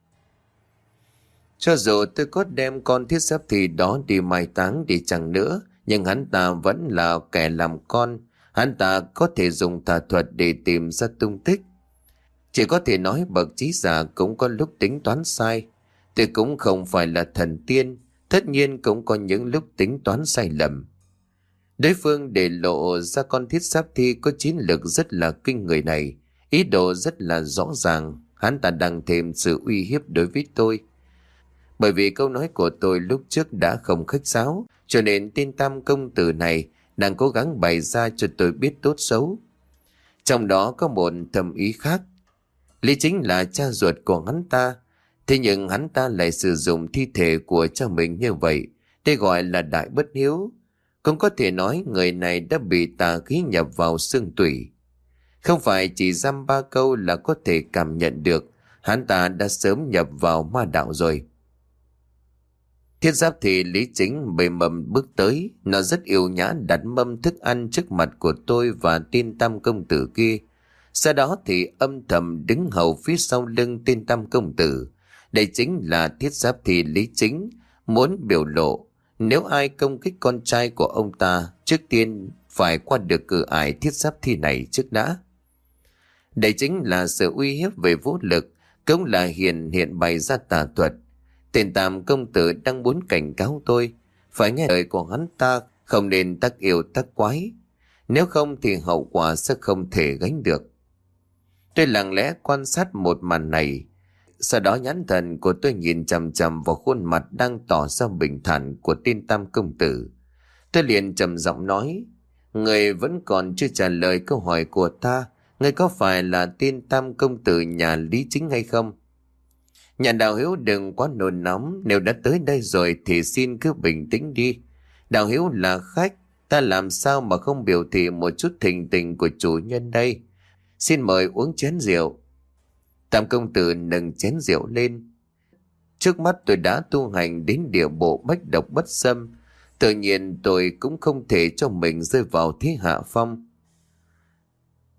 Cho dù tôi có đem con thiết giáp thi đó đi mai táng đi chăng nữa, nhưng hắn ta vẫn là kẻ làm con. Hắn ta có thể dùng tà thuật để tìm ra tung tích. Chỉ có thể nói bậc trí giả cũng có lúc tính toán sai. Tôi cũng không phải là thần tiên, tất nhiên cũng có những lúc tính toán sai lầm. Đối phương để lộ ra con thiết giáp thi có chiến lược rất là kinh người này, ý đồ rất là rõ ràng. Hắn ta đang thêm sự uy hiếp đối với tôi. Bởi vì câu nói của tôi lúc trước đã không khách sáo, cho nên tên tam công tử này đang cố gắng bày ra cho tôi biết tốt xấu. Trong đó có một thầm ý khác. Lý Chính là cha ruột của hắn ta, thế nhưng hắn ta lại sử dụng thi thể của cha mình như vậy, đây gọi là đại bất hiếu. Cũng có thể nói người này đã bị tà khí nhập vào xương tủy. Không phải chỉ dăm ba câu là có thể cảm nhận được, hắn ta đã sớm nhập vào ma đạo rồi. Thiết giáp thì Lý Chính bề mầm bước tới, nó rất yêu nhã đặt mâm thức ăn trước mặt của tôi và tên tam công tử kia. Sau đó thì âm thầm đứng hầu phía sau lưng tên tam công tử. Đây chính là thiết giáp thì Lý Chính muốn biểu lộ, nếu ai công kích con trai của ông ta, trước tiên phải qua được cửa ải thiết giáp thi này trước đã. Đây chính là sự uy hiếp về vũ lực, cũng là hiện hiện bày ra tà thuật. Tên tam công tử đang muốn cảnh cáo tôi, phải nghe lời của hắn ta, không nên tác yêu tác quái. Nếu không thì hậu quả sẽ không thể gánh được. Tôi lặng lẽ quan sát một màn này. Sau đó nhãn thần của tôi nhìn chằm chằm vào khuôn mặt đang tỏ ra bình thản của tên tam công tử. Tôi liền trầm giọng nói, người vẫn còn chưa trả lời câu hỏi của ta. Người có phải là tên tam công tử nhà Lý Chính hay không? Nhà Đạo Hiếu đừng quá nôn nóng, nếu đã tới đây rồi thì xin cứ bình tĩnh đi. Đạo Hiếu là khách, ta làm sao mà không biểu thị một chút thình tình của chủ nhân đây. Xin mời uống chén rượu. Tam công tử nâng chén rượu lên. Trước mắt tôi đã tu hành đến địa bộ bách độc bất xâm, tự nhiên tôi cũng không thể cho mình rơi vào thế hạ phong.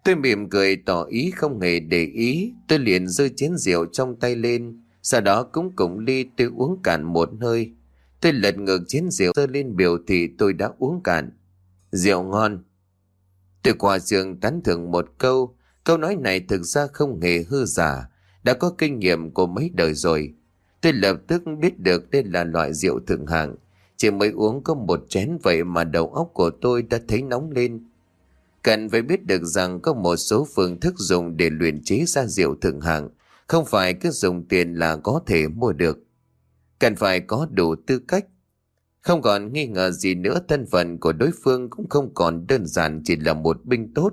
Tôi mỉm cười tỏ ý không hề để ý. Tôi liền giơ chén rượu trong tay lên, sau đó cũng cùng ly tôi uống cạn một hơi. Tôi lật ngược chén rượu giơ lên biểu thị tôi đã uống cạn. Rượu ngon. Tôi qua giường tán thưởng một câu. Câu nói này thực ra không hề hư giả, đã có kinh nghiệm của mấy đời rồi. Tôi lập tức biết được đây là loại rượu thượng hạng. Chỉ mới uống có một chén vậy mà đầu óc của tôi đã thấy nóng lên. Cần phải biết được rằng có một số phương thức dùng để luyện chế ra rượu thượng hạng, không phải cứ dùng tiền là có thể mua được. Cần phải có đủ tư cách. Không còn nghi ngờ gì nữa, thân phận của đối phương cũng không còn đơn giản chỉ là một binh tốt.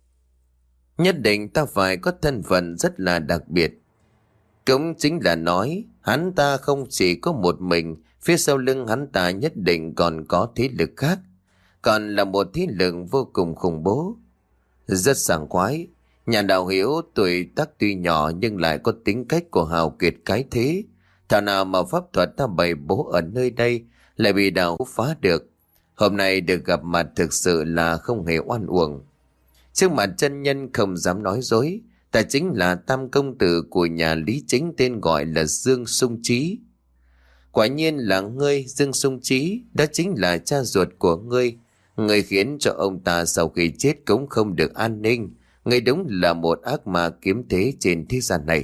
Nhất định ta phải có thân phận rất là đặc biệt. Cũng chính là nói, hắn ta không chỉ có một mình, phía sau lưng hắn ta nhất định còn có thế lực khác. Còn là một thế lực vô cùng khủng bố. Rất sảng khoái. Nhà đạo Hiếu tuổi tác tuy nhỏ nhưng lại có tính cách của hào kiệt cái thế. Thảo nào mà pháp thuật ta bày bố ở nơi đây lại bị đạo phá được. Hôm nay được gặp mặt thực sự là không hề oan uổng. Trước mặt chân nhân không dám nói dối, ta chính là tam công tử của nhà Lý Chính, tên gọi là Dương Sung Trí. Quả nhiên là ngươi, Dương Sung Trí, đó chính là cha ruột của ngươi. Ngươi khiến cho ông ta sau khi chết cũng không được an ninh. Ngươi đúng là một ác ma kiếm thế trên thế gian này.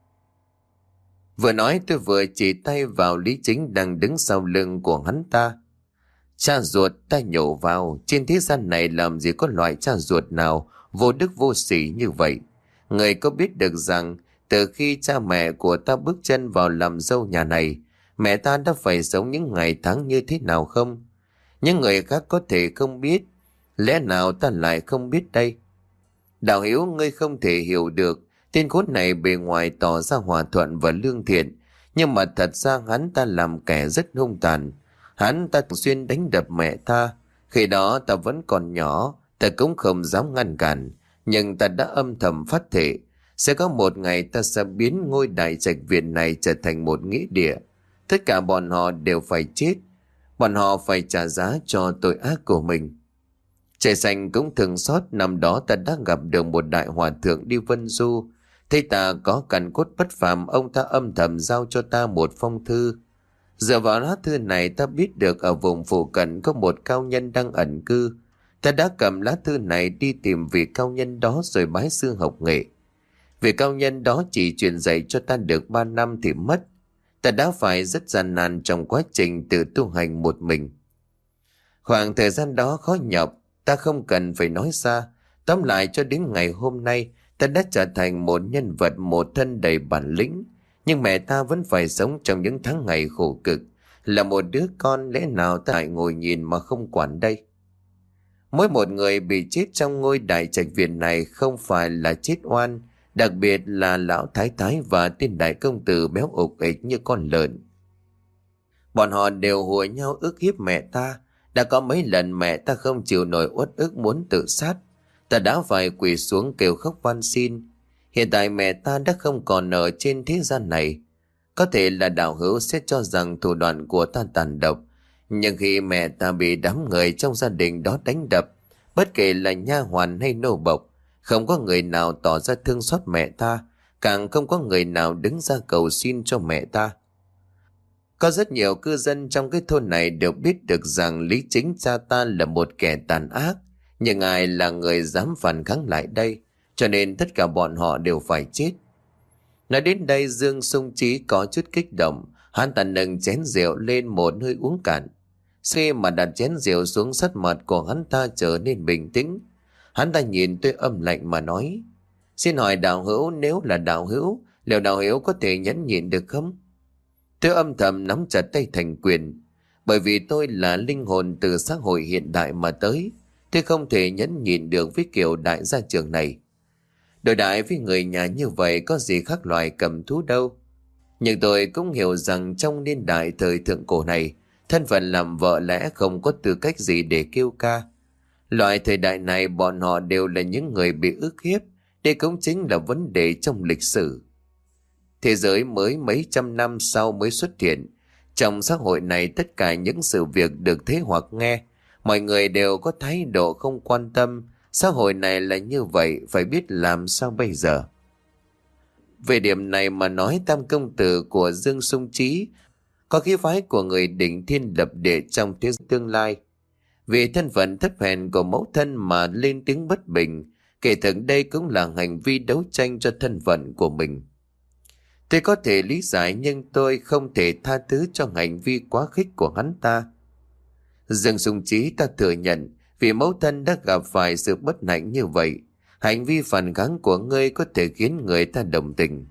Vừa nói tôi vừa chỉ tay vào Lý Chính đang đứng sau lưng của hắn ta. Cha ruột, ta nhổ vào, trên thế gian này làm gì có loại cha ruột nào vô đức vô sỉ như vậy. Người có biết được rằng từ khi cha mẹ của ta bước chân vào làm dâu nhà này, mẹ ta đã phải sống những ngày tháng như thế nào không? Những người khác có thể không biết, lẽ nào ta lại không biết đây? Đạo Hiếu, ngươi không thể hiểu được, tên khốn này bề ngoài tỏ ra hòa thuận và lương thiện, nhưng mà thật ra hắn ta làm kẻ rất hung tàn. Hắn ta thường xuyên đánh đập mẹ ta. Khi đó ta vẫn còn nhỏ, ta cũng không dám ngăn cản, nhưng ta đã âm thầm phát thệ sẽ có một ngày ta sẽ biến ngôi đại trạch viện này trở thành một nghĩa địa. Tất cả bọn họ đều phải chết. Bọn họ phải trả giá cho tội ác của mình. Trời xanh cũng thường xót, năm đó ta đã gặp được một đại hòa thượng đi vân du. Thấy ta có cằn cốt bất phàm, ông ta âm thầm giao cho ta một phong thư. Dựa vào lá thư này ta biết được ở vùng phụ cận có một cao nhân đang ẩn cư. Ta đã cầm lá thư này đi tìm vị cao nhân đó rồi bái sư học nghệ. Vị cao nhân đó chỉ truyền dạy cho ta được ba năm thì mất. Ta đã phải rất gian nan trong quá trình tự tu hành một mình. Khoảng thời gian đó khó nhọc, ta không cần phải nói xa. Tóm lại cho đến ngày hôm nay, ta đã trở thành một nhân vật một thân đầy bản lĩnh. Nhưng mẹ ta vẫn phải sống trong những tháng ngày khổ cực. Là một đứa con, lẽ nào ta lại ngồi nhìn mà không quản đây? Mỗi một người bị chết trong ngôi đại trạch viện này không phải là chết oan, đặc biệt là lão thái thái và tên đại công tử béo ục ịch như con lợn. Bọn họ đều hùa nhau ức hiếp mẹ ta. Đã có mấy lần mẹ ta không chịu nổi uất ức muốn tự sát. Ta đã phải quỳ xuống kêu khóc van xin. Hiện tại mẹ ta đã không còn ở trên thế gian này. Có thể là đạo hữu sẽ cho rằng thủ đoạn của ta tàn độc. Nhưng khi mẹ ta bị đám người trong gia đình đó đánh đập, bất kể là nha hoàn hay nô bộc, không có người nào tỏ ra thương xót mẹ ta, càng không có người nào đứng ra cầu xin cho mẹ ta. Có rất nhiều cư dân trong cái thôn này đều biết được rằng Lý Chính cha ta là một kẻ tàn ác, nhưng ai là người dám phản kháng lại đây, cho nên tất cả bọn họ đều phải chết. Nói đến đây Dương Sung Trí có chút kích động, hắn ta nâng chén rượu lên một hơi uống cạn. Khi mà đặt chén rượu xuống, sắc mặt của hắn ta trở nên bình tĩnh. Hắn ta nhìn tôi âm lạnh mà nói: Xin hỏi đạo hữu, nếu là đạo hữu, liệu đạo hữu có thể nhẫn nhịn được không? Tôi âm thầm nắm chặt tay thành quyền. Bởi vì tôi là linh hồn từ xã hội hiện đại mà tới, tôi không thể nhẫn nhịn được với kiểu đại gia trưởng này. Đối đãi với người nhà như vậy có gì khác loài cầm thú đâu. Nhưng tôi cũng hiểu rằng trong niên đại thời thượng cổ này, thân phận làm vợ lẽ không có tư cách gì để kêu ca. Loại thời đại này bọn họ đều là những người bị ức hiếp. Đây cũng chính là vấn đề trong lịch sử. Thế giới mới mấy trăm năm sau mới xuất hiện. Trong xã hội này tất cả những sự việc được thấy hoặc nghe, mọi người đều có thái độ không quan tâm, Xã hội này là như vậy, phải biết làm sao bây giờ. Về điểm này mà nói, tam công tử của Dương Sung Trí có khí phái của người đỉnh thiên lập địa trong thế tương lai. Vì thân phận thấp hèn của mẫu thân mà lên tiếng bất bình, kể thực đây cũng là hành vi đấu tranh cho thân phận của mình. Tôi có thể lý giải, nhưng tôi không thể tha thứ cho hành vi quá khích của hắn ta. Dương Sung Trí, ta thừa nhận vì mẫu thân đã gặp phải sự bất hạnh như vậy, hành vi phản kháng của ngươi có thể khiến người ta đồng tình.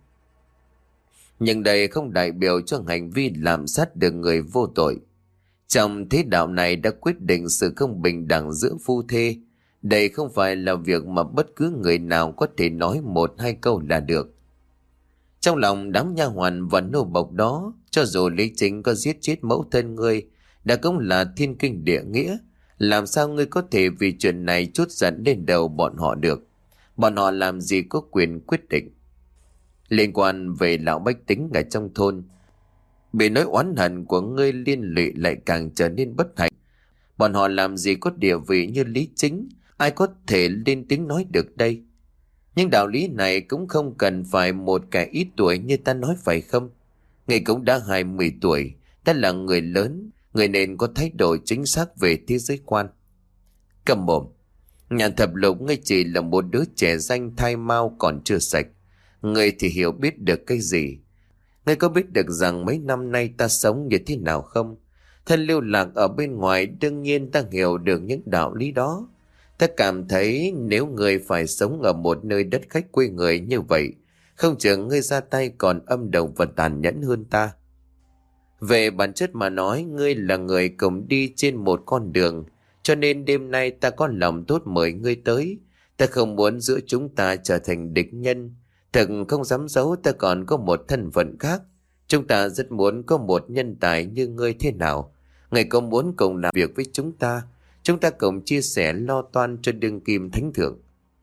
Nhưng đây không đại biểu cho hành vi lạm sát được người vô tội. Trong thế đạo này đã quyết định sự không bình đẳng giữa phu thê. Đây không phải là việc mà bất cứ người nào có thể nói một hai câu là được. Trong lòng đám nha hoàn và nô bộc đó, cho dù Lý Chính có giết chết mẫu thân ngươi, đã cũng là thiên kinh địa nghĩa. Làm sao ngươi có thể vì chuyện này trút giận lên đầu bọn họ được? Bọn họ làm gì có quyền quyết định? Liên quan về lão bách tính ở trong thôn, bị nỗi oán hận của ngươi liên lụy lại càng trở nên bất hạnh. Bọn họ làm gì có địa vị như Lý Chính, ai có thể lên tiếng nói được đây? Nhưng đạo lý này cũng không cần phải một kẻ ít tuổi như ta nói, phải không? Ngươi cũng đã hai mươi tuổi, đã là người lớn, người nên có thái độ chính xác về thế giới quan. Cầm mồm. Nhà thập lục, ngươi chỉ là một đứa trẻ danh thai mau còn chưa sạch. Ngươi thì hiểu biết được cái gì? Ngươi có biết được rằng mấy năm nay ta sống như thế nào không? Thân lưu lạc ở bên ngoài, đương nhiên ta hiểu được những đạo lý đó. Ta cảm thấy nếu ngươi phải sống ở một nơi đất khách quê người như vậy, không chừng ngươi ra tay còn âm độc và tàn nhẫn hơn ta. Về bản chất mà nói, ngươi là người cùng đi trên một con đường, cho nên đêm nay ta có lòng tốt mời ngươi tới. Ta không muốn giữa chúng ta trở thành địch nhân. Thật không dám giấu, ta còn có một thân phận khác. Chúng ta rất muốn có một nhân tài như ngươi thế nào. Ngươi có muốn cùng làm việc với chúng ta? Chúng ta cùng chia sẻ lo toan cho đương kim thánh thượng.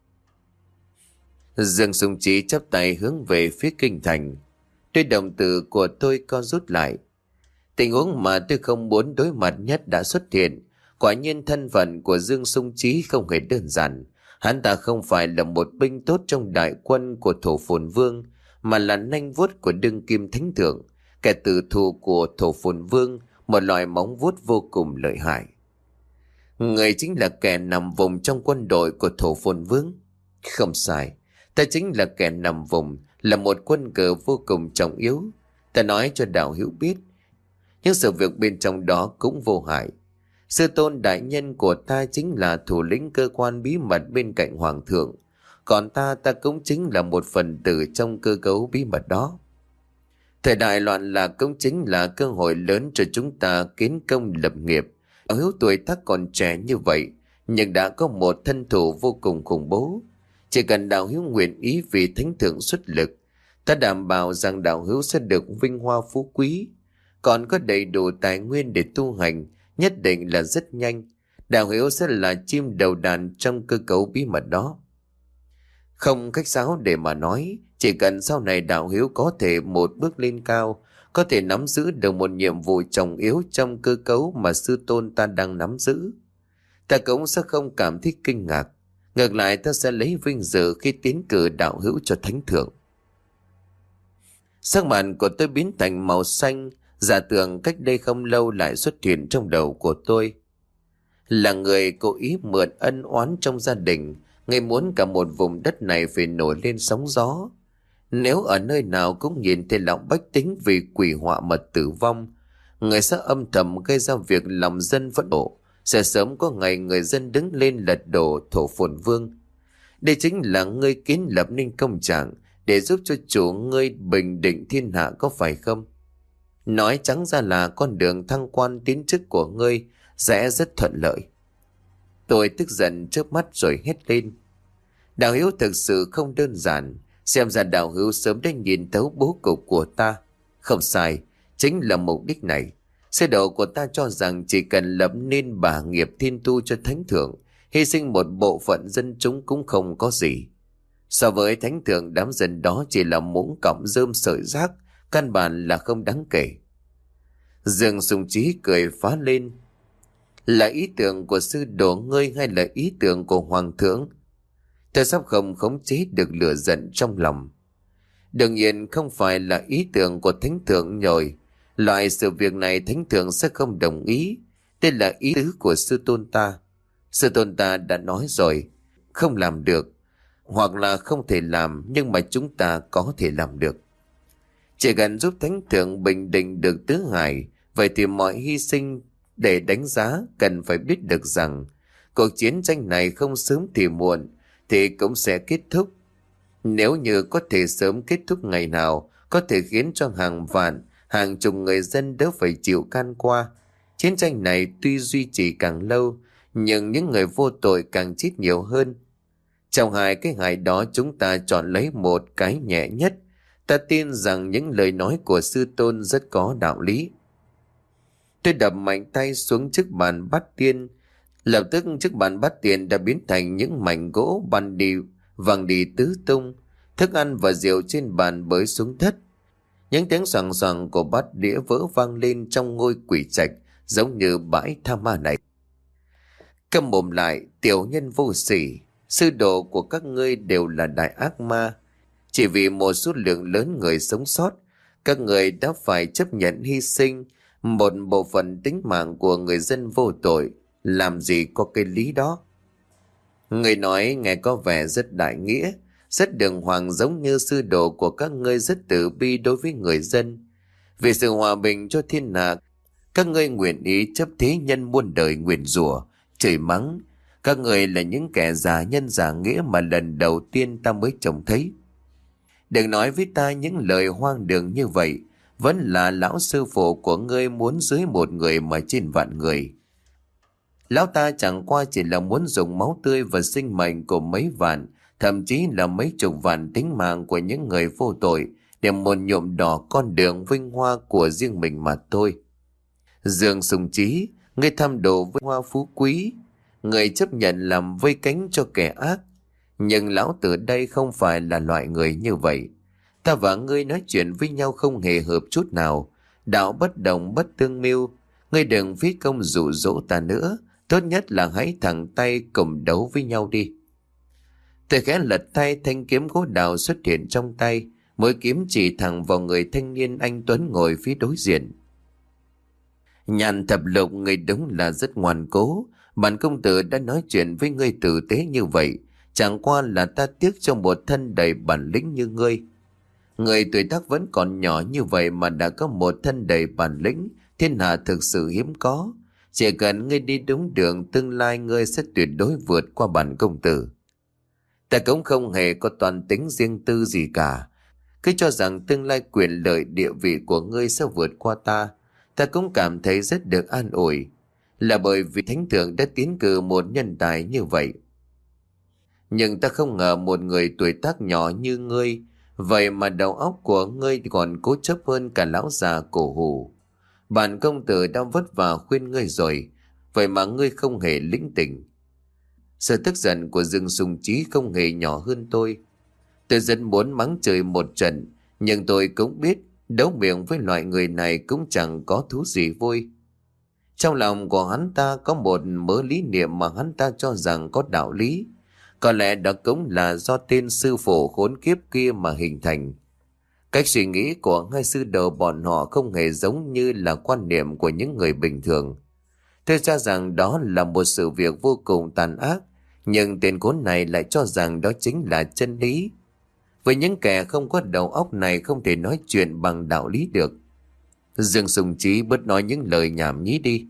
Dương Sung Trí chắp tay hướng về phía kinh thành. Đôi đồng tử của tôi co rút lại. Tình huống mà tôi không muốn đối mặt nhất đã xuất hiện. Quả nhiên thân phận của Dương Sung Trí không hề đơn giản. Hắn ta không phải là một binh tốt trong đại quân của Thổ Phồn Vương, mà là nanh vuốt của đương kim thánh thượng, kẻ tử thù của Thổ Phồn Vương, một loại móng vuốt vô cùng lợi hại. Người chính là kẻ nằm vùng trong quân đội của Thổ Phồn Vương. Không sai, ta chính là kẻ nằm vùng, là một quân cờ vô cùng trọng yếu. Ta nói cho đạo hữu biết, những sự việc bên trong đó cũng vô hại. Sư tôn đại nhân của ta chính là thủ lĩnh cơ quan bí mật bên cạnh hoàng thượng, còn ta ta cũng chính là một phần tử trong cơ cấu bí mật đó. Thời đại loạn lạc cũng chính là cơ hội lớn cho chúng ta kiến công lập nghiệp. Ở hiếu tuổi tác còn trẻ như vậy, nhưng đã có một thân thủ vô cùng khủng bố. Chỉ cần đạo hữu nguyện ý vì thánh thượng xuất lực, ta đảm bảo rằng đạo hữu sẽ được vinh hoa phú quý, còn có đầy đủ tài nguyên để tu hành, nhất định là rất nhanh. Đạo hữu sẽ là chim đầu đàn trong cơ cấu bí mật đó. Không khách sáo để mà nói, chỉ cần sau này đạo hữu có thể một bước lên cao, có thể nắm giữ được một nhiệm vụ trọng yếu trong cơ cấu mà sư tôn ta đang nắm giữ, ta cũng sẽ không cảm thấy kinh ngạc. Ngược lại, ta sẽ lấy vinh dự khi tiến cử đạo hữu cho thánh thượng. Sắc mặt của tôi biến thành màu xanh, giả tưởng cách đây không lâu lại xuất hiện trong đầu của tôi. Là người cố ý mượn ân oán trong gia đình, người muốn cả một vùng đất này phải nổi lên sóng gió. Nếu ở nơi nào cũng nhìn thấy lòng bách tính vì quỷ họa mà tử vong, người sẽ âm thầm gây ra việc lòng dân phẫn nộ, sẽ sớm có ngày người dân đứng lên lật đổ Thổ Phồn Vương. Đây chính là ngươi kiến lập nên công trạng để giúp cho chủ ngươi bình định thiên hạ, có phải không? Nói trắng ra là con đường thăng quan tiến chức của ngươi sẽ rất thuận lợi. Tôi tức giận chớp mắt rồi hét lên. Đạo hữu thực sự không đơn giản, xem ra đạo hữu sớm đã nhìn thấu bố cục của ta. Không sai, chính là mục đích này. Sơ đồ của ta cho rằng chỉ cần lập nên bá nghiệp thiên tu cho thánh thượng, hy sinh một bộ phận dân chúng cũng không có gì. So với thánh thượng, đám dân đó chỉ là muỗng cọng rơm sợi rác, căn bản là không đáng kể. Dương Sung Trí cười phá lên. Là ý tưởng của sư đồ ngươi hay là ý tưởng của hoàng thượng? Ta sắp không khống chế được lửa giận trong lòng. Đương nhiên không phải là ý tưởng của thánh thượng rồi. Loại sự việc này thánh thượng sẽ không đồng ý. Đây là ý tứ của sư tôn ta. Sư tôn ta đã nói rồi, không làm được, hoặc là không thể làm, nhưng mà chúng ta có thể làm được. Chỉ cần giúp thánh thượng bình định được tứ hải, vậy thì mọi hy sinh để đánh giá cần phải biết được rằng cuộc chiến tranh này không sớm thì muộn thì cũng sẽ kết thúc. Nếu như có thể sớm kết thúc ngày nào, có thể khiến cho hàng vạn, hàng chục người dân đỡ phải chịu can qua. Chiến tranh này tuy duy trì càng lâu, nhưng những người vô tội càng chết nhiều hơn. Trong hai cái hại đó chúng ta chọn lấy một cái nhẹ nhất. Ta tin rằng những lời nói của sư tôn rất có đạo lý. Tôi đập mạnh tay xuống chiếc bàn bát tiên. Lập tức chiếc bàn bát tiên đã biến thành những mảnh gỗ bắn đi, văng đi tứ tung. Thức ăn và rượu trên bàn bới xuống đất. Những tiếng xoàng xoàng của bát đĩa vỡ vang lên trong ngôi quỷ trạch, giống như bãi tha ma này. Câm mồm lại, tiểu nhân vô sỉ. Sư đồ của các ngươi đều là đại ác ma. Chỉ vì một số lượng lớn người sống sót, các người đã phải chấp nhận hy sinh một bộ phận tính mạng của người dân vô tội. Làm gì có cái lý đó? Người nói nghe có vẻ rất đại nghĩa, rất đường hoàng, giống như sư đồ của các ngươi rất từ bi đối với người dân. Vì sự hòa bình cho thiên hạ, các ngươi nguyện ý chấp thế nhân muôn đời nguyền rủa, chửi mắng. Các người là những kẻ giả nhân giả nghĩa mà lần đầu tiên ta mới trông thấy. Đừng nói với ta những lời hoang đường như vậy. Vẫn là lão sư phụ của ngươi muốn dưới một người mà trên vạn người. Lão ta chẳng qua chỉ là muốn dùng máu tươi và sinh mệnh của mấy vạn, thậm chí là mấy chục vạn tính mạng của những người vô tội để một nhuộm đỏ con đường vinh hoa của riêng mình mà thôi. Dương Sùng Trí, ngươi tham đồ với hoa phú quý, người chấp nhận làm vây cánh cho kẻ ác. Nhưng lão tử đây không phải là loại người như vậy. Ta và ngươi nói chuyện với nhau không hề hợp chút nào. Đạo bất đồng bất tương mưu. Ngươi đừng phí công dụ dỗ ta nữa. Tốt nhất là hãy thẳng tay cùng đấu với nhau đi. Tôi khẽ lật tay, thanh kiếm gỗ đào xuất hiện trong tay. Mũi kiếm chỉ thẳng vào người thanh niên anh tuấn ngồi phía đối diện. Nhàn Thập Lục, người đúng là rất ngoan cố. Bản công tử đã nói chuyện với ngươi tử tế như vậy, chẳng qua là ta tiếc cho một thân đầy bản lĩnh như ngươi. Người tuổi tác vẫn còn nhỏ như vậy mà đã có một thân đầy bản lĩnh, thiên hạ thực sự hiếm có. Chỉ cần ngươi đi đúng đường, tương lai ngươi sẽ tuyệt đối vượt qua bản công tử. Ta cũng không hề có toàn tính riêng tư gì cả. Cứ cho rằng tương lai quyền lợi địa vị của ngươi sẽ vượt qua ta, ta cũng cảm thấy rất được an ủi. Là bởi vì thánh thượng đã tiến cử một nhân tài như vậy. Nhưng ta không ngờ một người tuổi tác nhỏ như ngươi, vậy mà đầu óc của ngươi còn cố chấp hơn cả lão già cổ hủ. Bản công tử đã vất vả khuyên ngươi rồi, vậy mà ngươi không hề lĩnh tỉnh. Sự tức giận của Dương Sùng Trí không hề nhỏ hơn tôi. Tôi rất muốn mắng chửi một trận, nhưng tôi cũng biết đấu miệng với loại người này cũng chẳng có thú gì vui. Trong lòng của hắn ta có một mớ lý niệm mà hắn ta cho rằng có đạo lý. Có lẽ đó cũng là do tên sư phụ khốn kiếp kia mà hình thành. Cách suy nghĩ của hai sư đồ bọn họ không hề giống như là quan niệm của những người bình thường. Tôi cho rằng đó là một sự việc vô cùng tàn ác, nhưng tên khốn này lại cho rằng đó chính là chân lý. Với những kẻ không có đầu óc này không thể nói chuyện bằng đạo lý được. Dương Sùng Trí bớt nói những lời nhảm nhí đi.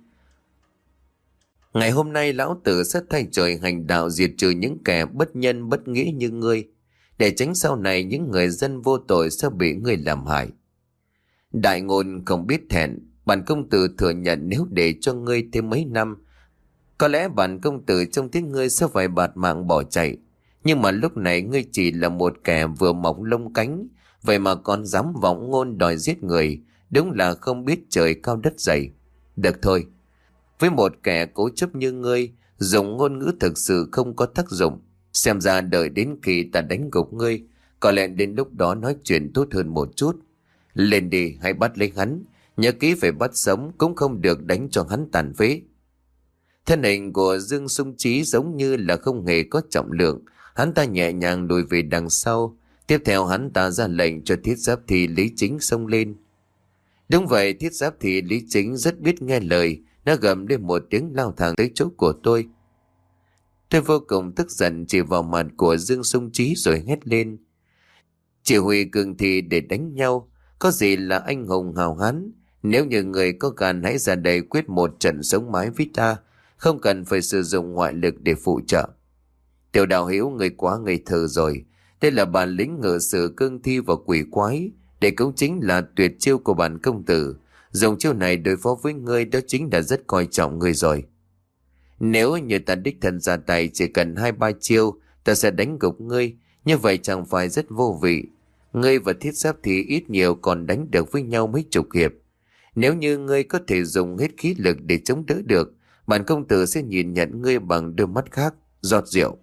Ngày hôm nay lão tử sẽ thay trời hành đạo, diệt trừ những kẻ bất nhân bất nghĩa như ngươi, để tránh sau này những người dân vô tội sẽ bị ngươi làm hại. Đại ngôn không biết thẹn, bản công tử thừa nhận nếu để cho ngươi thêm mấy năm, có lẽ bản công tử trông thấy ngươi sẽ phải bạt mạng bỏ chạy. Nhưng mà lúc này ngươi chỉ là một kẻ vừa mọc lông cánh, vậy mà còn dám vọng ngôn đòi giết người, đúng là không biết trời cao đất dày. Được thôi, với một kẻ cố chấp như ngươi, dùng ngôn ngữ thực sự không có tác dụng. Xem ra đợi đến khi ta đánh gục ngươi, có lẽ đến lúc đó nói chuyện tốt hơn một chút. Lên đi, hãy bắt lấy hắn, nhớ kỹ phải bắt sống, cũng không được đánh cho hắn tàn phế. Thân hình của Dương Sung Trí giống như là không hề có trọng lượng. Hắn ta nhẹ nhàng lùi về đằng sau. Tiếp theo hắn ta ra lệnh cho Thiết Giáp Thi Lý Chính xông lên. Đúng vậy, Thiết Giáp Thi Lý Chính rất biết nghe lời. Nó gầm lên một tiếng lao thẳng tới chỗ của tôi. Tôi vô cùng tức giận chỉ vào mặt của Dương Sung Trí rồi hét lên. Chỉ huy cường thì để đánh nhau. Có gì là anh hùng hào hán. Nếu như người có gan hãy ra đây quyết một trận sống mái với ta. Không cần phải sử dụng ngoại lực để phụ trợ. Tiểu Đạo Hữu, người quá ngây thơ rồi. Đây là bản lĩnh ngự sử cương thi và quỷ quái. Đây cũng chính là tuyệt chiêu của bản công tử. Dùng chiêu này đối phó với ngươi đó chính là rất coi trọng ngươi rồi. Nếu như ta đích thân ra tay chỉ cần hai ba chiêu, ta sẽ đánh gục ngươi. Như vậy chẳng phải rất vô vị. Ngươi và Thiết Giáp thì ít nhiều còn đánh được với nhau mấy chục hiệp. Nếu như ngươi có thể dùng hết khí lực để chống đỡ được, bản công tử sẽ nhìn nhận ngươi bằng đôi mắt khác. Giọt rượu.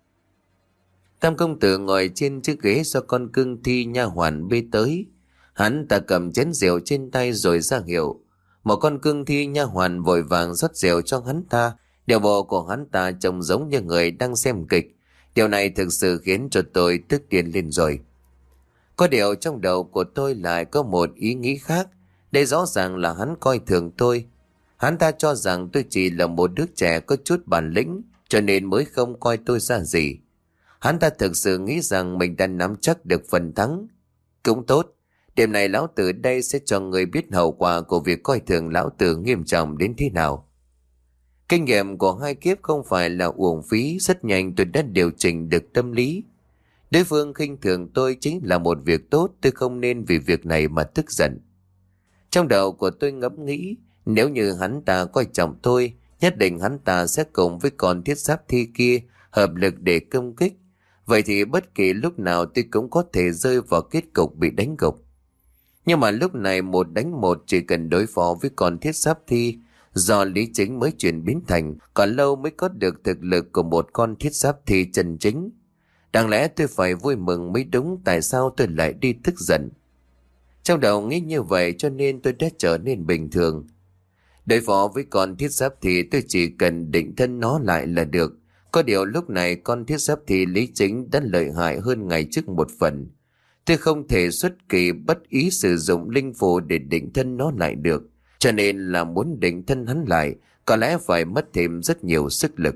Tam công tử ngồi trên chiếc ghế do con cương thi nha hoàn bê tới. Hắn ta cầm chén rượu trên tay rồi ra hiệu. Một con cương thi nha hoàn vội vàng rót rượu cho hắn ta. Điều bộ của hắn ta trông giống như người đang xem kịch. Điều này thực sự khiến cho tôi tức điên lên rồi. Có điều trong đầu của tôi lại có một ý nghĩ khác. Đây rõ ràng là hắn coi thường tôi. Hắn ta cho rằng tôi chỉ là một đứa trẻ có chút bản lĩnh, cho nên mới không coi tôi ra gì. Hắn ta thực sự nghĩ rằng mình đã nắm chắc được phần thắng. Cũng tốt, đêm này lão tử đây sẽ cho người biết hậu quả của việc coi thường lão tử nghiêm trọng đến thế nào. Kinh nghiệm của hai kiếp không phải là uổng phí, rất nhanh tôi đã điều chỉnh được tâm lý. Đối phương khinh thường tôi chính là một việc tốt, tôi không nên vì việc này mà tức giận. Trong đầu của tôi ngẫm nghĩ, nếu như hắn ta coi trọng tôi, nhất định hắn ta sẽ cùng với con Thiết Giáp Thi kia hợp lực để công kích. Vậy thì bất kỳ lúc nào tôi cũng có thể rơi vào kết cục bị đánh gục. Nhưng mà lúc này một đánh một chỉ cần đối phó với con Thiết Giáp Thi, do Lý Chính mới chuyển biến thành, còn lâu mới có được thực lực của một con Thiết Giáp Thi chân chính. Đáng lẽ tôi phải vui mừng mới đúng, tại sao tôi lại đi tức giận? Trong đầu nghĩ như vậy cho nên tôi đã trở nên bình thường. Đối phó với con Thiết Giáp Thi tôi chỉ cần định thân nó lại là được. Có điều lúc này con Thiết Giáp Thi Lý Chính đã lợi hại hơn ngày trước một phần. Tôi không thể xuất kỳ bất ý sử dụng linh phù để định thân nó lại được. Cho nên là muốn định thân hắn lại, có lẽ phải mất thêm rất nhiều sức lực.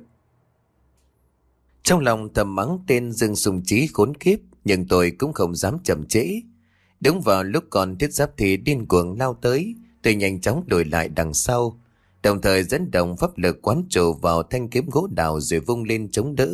Trong lòng thầm mắng tên Dương Sung Trí khốn kiếp, nhưng tôi cũng không dám chậm trễ. Đúng vào lúc con Thiết Giáp Thi điên cuồng lao tới, tôi nhanh chóng đổi lại đằng sau, đồng thời dẫn động pháp lực quán trụ vào thanh kiếm gỗ đào rồi vung lên chống đỡ.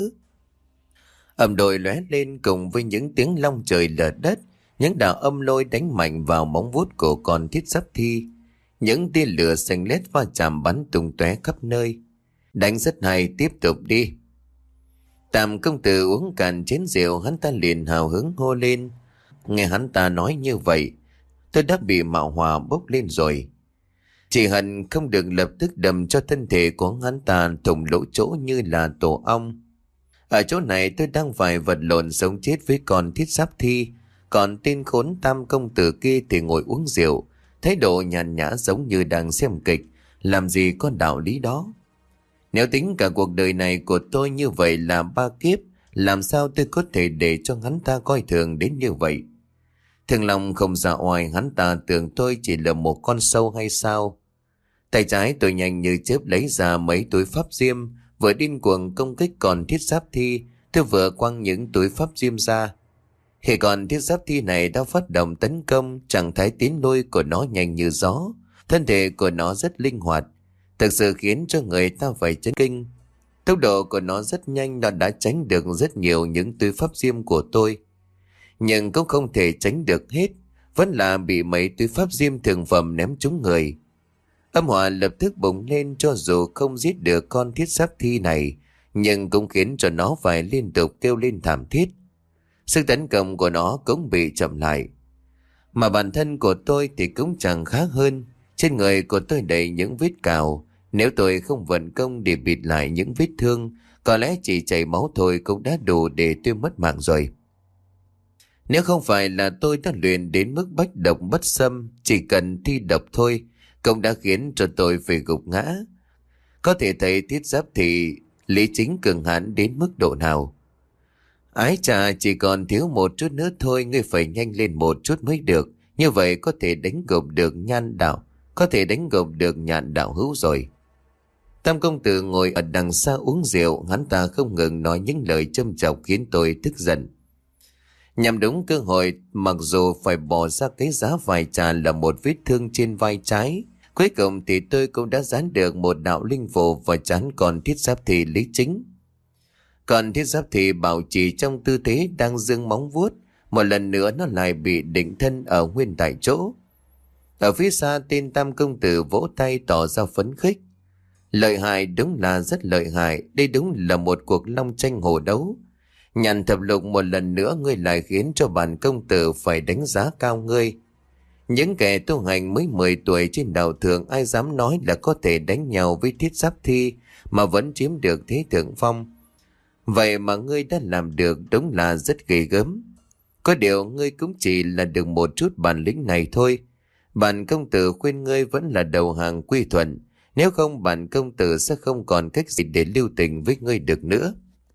Ầm đồi lóe lên cùng với những tiếng long trời lở đất, những đạo âm lôi đánh mạnh vào móng vuốt của con Thiết Giáp Thi. Những tia lửa xanh lét va chạm bắn tung tóe khắp nơi. Đánh rất hay, tiếp tục đi. Tam công tử uống cạn chén rượu, hắn ta liền hào hứng hô lên. Nghe hắn ta nói như vậy, tôi đã bị mạo hòa bốc lên rồi. Chỉ hận không được lập tức đâm cho thân thể của hắn ta thủng lỗ chỗ như là tổ ong. Ở chỗ này tôi đang phải vật lộn sống chết với con Thiết Giáp Thi, còn tên khốn Tam công tử kia thì ngồi uống rượu, thái độ nhàn nhã giống như đang xem kịch, làm gì có đạo lý đó. Nếu tính cả cuộc đời này của tôi như vậy là ba kiếp, làm sao tôi có thể để cho hắn ta coi thường đến như vậy? Thường lòng không dạ oai, hắn ta tưởng tôi chỉ là một con sâu hay sao? Tay trái tôi nhanh như chớp lấy ra mấy túi pháp diêm, vừa điên cuồng công kích còn Thiết Giáp Thi, tôi vừa quăng những túi pháp diêm ra. Khi còn Thiết Giáp Thi này đã phát động tấn công, trạng thái tiến lui của nó nhanh như gió, thân thể của nó rất linh hoạt, thực sự khiến cho người ta phải chấn kinh. Tốc độ của nó rất nhanh, nó đã tránh được rất nhiều những túi pháp diêm của tôi. Nhưng cũng không thể tránh được hết, vẫn là bị mấy túi pháp diêm thường phẩm ném trúng người. Âm hỏa lập tức bùng lên, cho dù không giết được con Thiết Giáp Thi này, nhưng cũng khiến cho nó phải liên tục kêu lên thảm thiết. Sức tấn công của nó cũng bị chậm lại. Mà bản thân của tôi thì cũng chẳng khác hơn. Trên người của tôi đầy những vết cào. Nếu tôi không vận công để bịt lại những vết thương, có lẽ chỉ chảy máu thôi cũng đã đủ để tôi mất mạng rồi. Nếu không phải là tôi đã luyện đến mức bách độc bất xâm, chỉ cần thi độc thôi cũng đã khiến cho tôi phải gục ngã. Có thể thấy Thiết Giáp thì lý chính cường hãn đến mức độ nào. Ái chà, chỉ còn thiếu một chút nữa thôi, ngươi phải nhanh lên một chút mới được. Như vậy có thể đánh gục được nhan đạo, có thể đánh gục được nhạn đạo hữu rồi. Tam công tử ngồi ở đằng xa uống rượu, hắn ta không ngừng nói những lời châm chọc khiến tôi tức giận. Nhằm đúng cơ hội, mặc dù phải bỏ ra cái giá vài trà là một vết thương trên vai trái, cuối cùng thì tôi cũng đã dán được một đạo linh phù vào trán con Thiết Giáp thì lý chính. Còn Thiết Giáp thì bảo trì trong tư thế đang giương móng vuốt, một lần nữa nó lại bị định thân ở nguyên tại chỗ. Ở phía xa, tên Tam công tử vỗ tay tỏ ra phấn khích. Lợi hại, đúng là rất lợi hại, đây đúng là một cuộc long tranh hổ đấu. Nhàn thập lục, một lần nữa ngươi lại khiến cho bản công tử phải đánh giá cao ngươi. Những kẻ tu hành mới mười tuổi trên đạo thượng, ai dám nói là có thể đánh nhau với Thiết Giáp thi mà vẫn chiếm được thế thượng phong. Vậy mà ngươi đã làm được, đúng là rất ghê gớm. Có điều ngươi cũng chỉ là được một chút bản lĩnh này thôi. Bản công tử khuyên ngươi vẫn là đầu hàng quy thuận, nếu không bản công tử sẽ không còn cách gì để lưu tình với ngươi được nữa.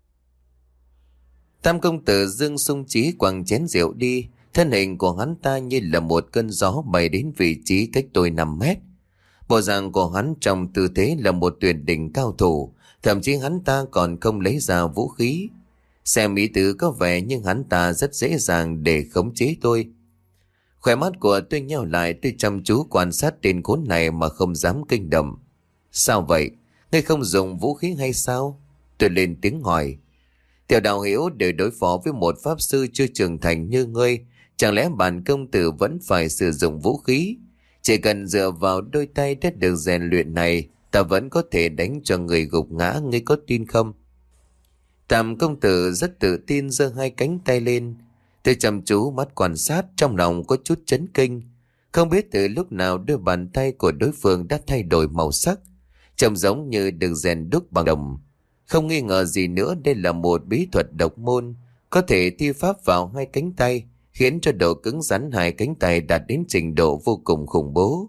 Tam công tử dương sung trí quăng chén rượu đi, thân hình của hắn ta như là một cơn gió bay đến vị trí cách tôi năm mét. Bộ dạng của hắn trong tư thế là một tuyệt đỉnh cao thủ, thậm chí hắn ta còn không lấy ra vũ khí. Xem ý tứ có vẻ nhưng hắn ta rất dễ dàng để khống chế tôi. Khỏe mắt của tôi nheo lại, tôi chăm chú quan sát tên khốn này mà không dám kinh động. Sao vậy? Ngươi không dùng vũ khí hay sao? Tôi lên tiếng hỏi. Tiểu đạo hiểu để đối phó với một pháp sư chưa trưởng thành như ngươi, chẳng lẽ bản công tử vẫn phải sử dụng vũ khí? Chỉ cần dựa vào đôi tay đã được rèn luyện này, ta vẫn có thể đánh cho người gục ngã, ngươi có tin không? Tam công tử rất tự tin giơ hai cánh tay lên. Tôi chăm chú mắt quan sát, trong lòng có chút chấn kinh. Không biết từ lúc nào đôi bàn tay của đối phương đã thay đổi màu sắc, trông giống như được rèn đúc bằng đồng. Không nghi ngờ gì nữa, đây là một bí thuật độc môn, có thể thi pháp vào hai cánh tay, khiến cho độ cứng rắn hai cánh tay đạt đến trình độ vô cùng khủng bố.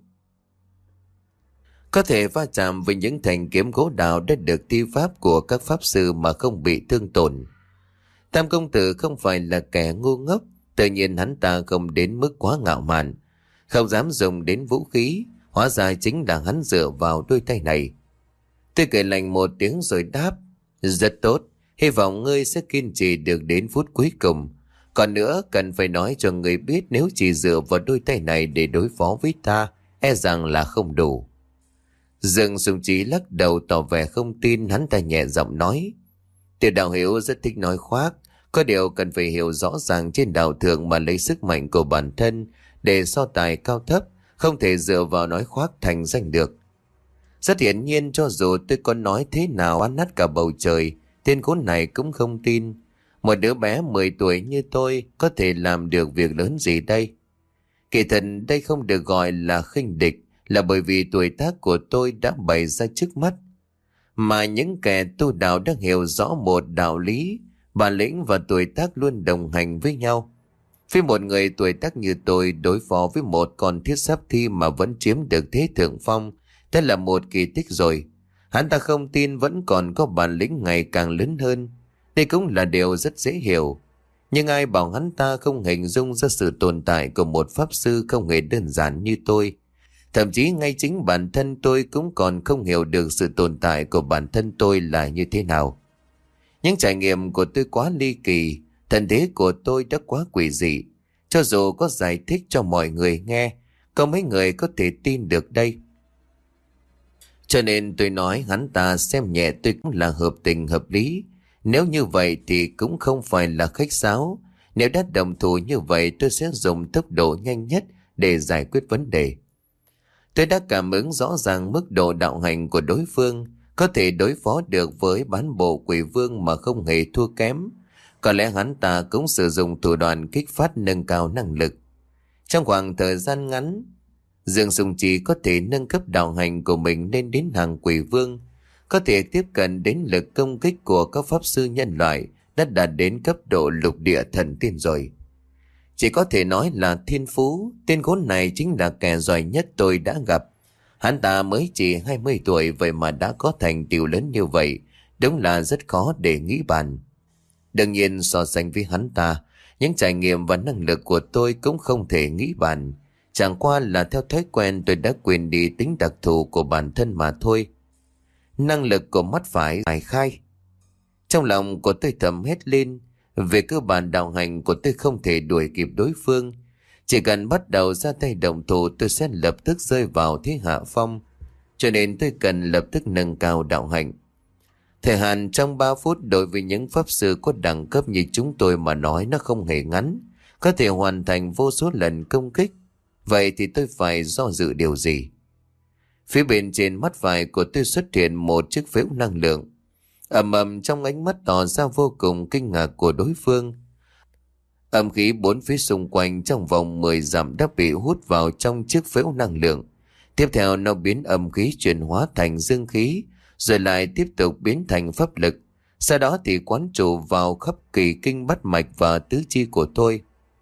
Có thể va chạm với những thanh kiếm gỗ đào đã được thi pháp của các pháp sư mà không bị thương tổn. Tam công tử không phải là kẻ ngu ngốc, tự nhiên hắn ta không đến mức quá ngạo mạn, không dám dùng đến vũ khí, hóa ra chính là hắn dựa vào đôi tay này. Tôi cười lạnh một tiếng rồi đáp, rất tốt, hy vọng ngươi sẽ kiên trì được đến phút cuối cùng. Còn nữa, cần phải nói cho ngươi biết nếu chỉ dựa vào đôi tay này để đối phó với ta, e rằng là không đủ. Dương Sung Trí lắc đầu tỏ vẻ không tin, hắn ta nhẹ giọng nói. Tiểu đạo hiểu rất thích nói khoác, có điều cần phải hiểu rõ ràng trên đạo thượng mà lấy sức mạnh của bản thân để so tài cao thấp, không thể dựa vào nói khoác thành danh được. Rất hiển nhiên cho dù tôi có nói thế nào ăn nát cả bầu trời, tên khốn này cũng không tin. Một đứa bé mười tuổi như tôi có thể làm được việc lớn gì đây? Kỳ thật đây không được gọi là khinh địch, là bởi vì tuổi tác của tôi đã bày ra trước mắt. Mà những kẻ tu đạo đang hiểu rõ một đạo lý, bản lĩnh và tuổi tác luôn đồng hành với nhau. Với một người tuổi tác như tôi đối phó với một con thiết giáp thi mà vẫn chiếm được thế thượng phong, đó là một kỳ tích rồi. Hắn ta không tin vẫn còn có bản lĩnh ngày càng lớn hơn. Đây cũng là điều rất dễ hiểu. Nhưng ai bảo hắn ta không hình dung ra sự tồn tại của một pháp sư không hề đơn giản như tôi. Thậm chí ngay chính bản thân tôi cũng còn không hiểu được sự tồn tại của bản thân tôi là như thế nào. Những trải nghiệm của tôi quá ly kỳ, thần thế của tôi đã quá quỷ dị. Cho dù có giải thích cho mọi người nghe, có mấy người có thể tin được đây. Cho nên tôi nói hắn ta xem nhẹ tôi cũng là hợp tình hợp lý. Nếu như vậy thì cũng không phải là khách sáo. Nếu đã đồng thủ như vậy tôi sẽ dùng tốc độ nhanh nhất để giải quyết vấn đề. Tôi đã cảm ứng rõ ràng mức độ đạo hành của đối phương, có thể đối phó được với bán bộ quỷ vương mà không hề thua kém. Có lẽ hắn ta cũng sử dụng thủ đoạn kích phát nâng cao năng lực. Trong khoảng thời gian ngắn, Dương Sung Trí có thể nâng cấp đạo hành của mình lên đến hàng quỷ vương, có thể tiếp cận đến lực công kích của các pháp sư nhân loại đã đạt đến cấp độ lục địa thần tiên rồi. Chỉ có thể nói là thiên phú, tên khốn này chính là kẻ giỏi nhất tôi đã gặp. Hắn ta mới chỉ hai mươi tuổi vậy mà đã có thành tựu lớn như vậy, đúng là rất khó để nghĩ bàn. Đương nhiên so sánh với hắn ta, những trải nghiệm và năng lực của tôi cũng không thể nghĩ bàn. Chẳng qua là theo thói quen tôi đã quên đi tính đặc thù của bản thân mà thôi. Năng lực của mắt phải phải khai. Trong lòng của tôi thầm hét lên. Về cơ bản đạo hành của tôi không thể đuổi kịp đối phương. Chỉ cần bắt đầu ra tay động thủ tôi sẽ lập tức rơi vào thế hạ phong. Cho nên tôi cần lập tức nâng cao đạo hành. Thời hạn trong ba phút đối với những pháp sư có đẳng cấp như chúng tôi mà nói nó không hề ngắn. Có thể hoàn thành vô số lần công kích. Vậy thì tôi phải do dự điều gì? Phía bên trên mắt phải của tôi xuất hiện một chiếc phễu năng lượng. Ầm ầm trong ánh mắt tỏ ra vô cùng kinh ngạc của đối phương. Âm khí bốn phía xung quanh trong vòng mười dặm đã bị hút vào trong chiếc phễu năng lượng. Tiếp theo nó biến âm khí chuyển hóa thành dương khí, rồi lại tiếp tục biến thành pháp lực. Sau đó thì quán trụ vào khắp kỳ kinh bát mạch và tứ chi của tôi.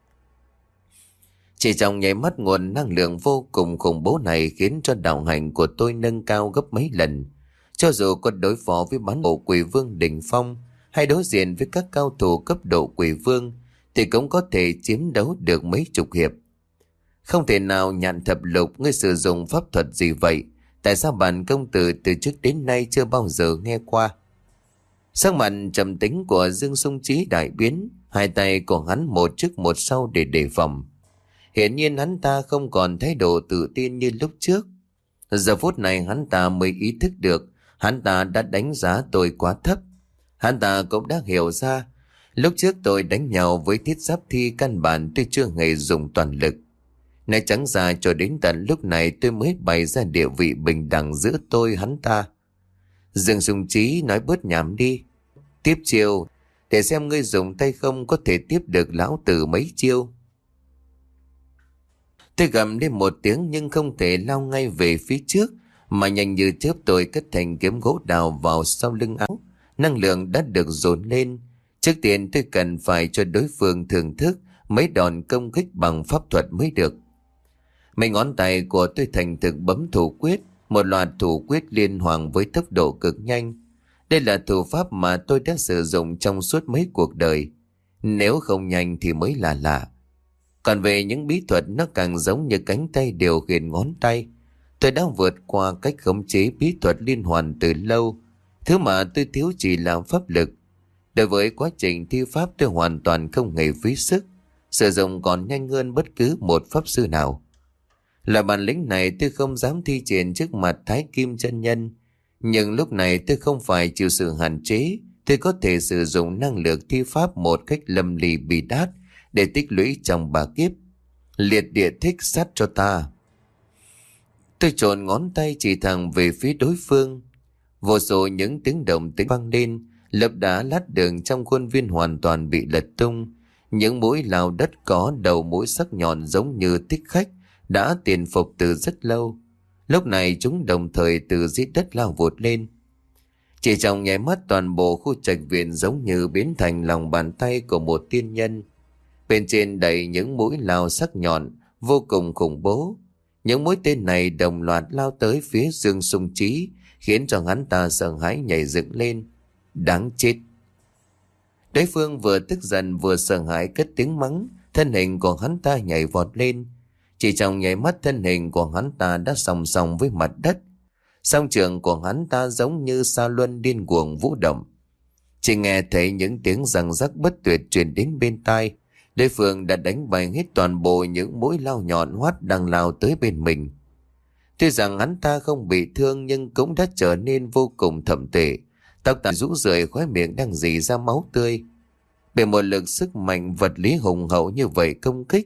Chỉ trong nháy mắt nguồn năng lượng vô cùng khủng bố này khiến cho đạo hành của tôi nâng cao gấp mấy lần. Cho dù có đối phó với bán bộ quỷ vương đỉnh phong hay đối diện với các cao thủ cấp độ quỷ vương thì cũng có thể chiến đấu được mấy chục hiệp. Không thể nào nhạn thập lục, ngươi sử dụng pháp thuật gì vậy? Tại sao bản công tử từ trước đến nay chưa bao giờ nghe qua? Sắc mặt trầm tính của Dương Sung Trí đại biến, hai tay của hắn một trước một sau để đề phòng. Hiển nhiên hắn ta không còn thái độ tự tin như lúc trước. Giờ phút này hắn ta mới ý thức được hắn ta đã đánh giá tôi quá thấp. Hắn ta cũng đã hiểu ra lúc trước tôi đánh nhau với thiết giáp thi căn bản tôi chưa hề dùng toàn lực. Nói trắng ra cho đến tận lúc này tôi mới bày ra địa vị bình đẳng giữa tôi hắn ta. Dương Sung Trí nói bớt nhảm đi. Tiếp chiêu để xem ngươi dùng tay không có thể tiếp được lão tử mấy chiêu. Tôi gầm lên một tiếng nhưng không thể lao ngay về phía trước, mà nhanh như chớp tôi cất thành kiếm gỗ đào vào sau lưng áo. Năng lượng đã được dồn lên. Trước tiên tôi cần phải cho đối phương thưởng thức mấy đòn công kích bằng pháp thuật mới được. Mấy ngón tay của tôi thành thực bấm thủ quyết, một loạt thủ quyết liên hoàn với tốc độ cực nhanh. Đây là thủ pháp mà tôi đã sử dụng trong suốt mấy cuộc đời. Nếu không nhanh thì mới là lạ. Còn về những bí thuật nó càng giống như cánh tay điều khiển ngón tay. Tôi đã vượt qua cách khống chế bí thuật liên hoàn từ lâu. Thứ mà tôi thiếu chỉ là pháp lực. Đối với quá trình thi pháp tôi hoàn toàn không hề phí sức. Sử dụng còn nhanh hơn bất cứ một pháp sư nào. Là bản lĩnh này tôi không dám thi triển trước mặt Thái Kim chân nhân. Nhưng lúc này tôi không phải chịu sự hạn chế. Tôi có thể sử dụng năng lực thi pháp một cách lâm ly bi đát để tích lũy trong bà kiếp. Liệt địa thích sát cho ta. Tôi trộn ngón tay chỉ thẳng về phía đối phương. Vô số những tiếng động tiếng vang lên, lớp đá lát đường trong khuôn viên hoàn toàn bị lật tung. Những mũi lao đất có đầu mũi sắc nhọn giống như thích khách đã tiền phục từ rất lâu. Lúc này chúng đồng thời từ dưới đất lao vụt lên. Chỉ trong nháy mắt toàn bộ khu trạch viện giống như biến thành lòng bàn tay của một tiên nhân. Bên trên đầy những mũi lao sắc nhọn vô cùng khủng bố. Những mũi tên này đồng loạt lao tới phía Dương Sung Trí, khiến cho hắn ta sợ hãi nhảy dựng lên. Đáng chết! Đối phương vừa tức giận vừa sợ hãi cất tiếng mắng, thân hình của hắn ta nhảy vọt lên. Chỉ trong nháy mắt thân hình của hắn ta đã song song với mặt đất. Song trường của hắn ta giống như sa luân điên cuồng vũ động. Chỉ nghe thấy những tiếng răng rắc bất tuyệt truyền đến bên tai. Đối phương đã đánh bay hết toàn bộ những mũi lao nhọn hoắt đang lao tới bên mình. Tuy rằng hắn ta không bị thương nhưng cũng đã trở nên vô cùng thậm tệ. Tóc tai rũ rượi, khóe miệng đang rỉ ra máu tươi. Bởi một lực sức mạnh vật lý hùng hậu như vậy công kích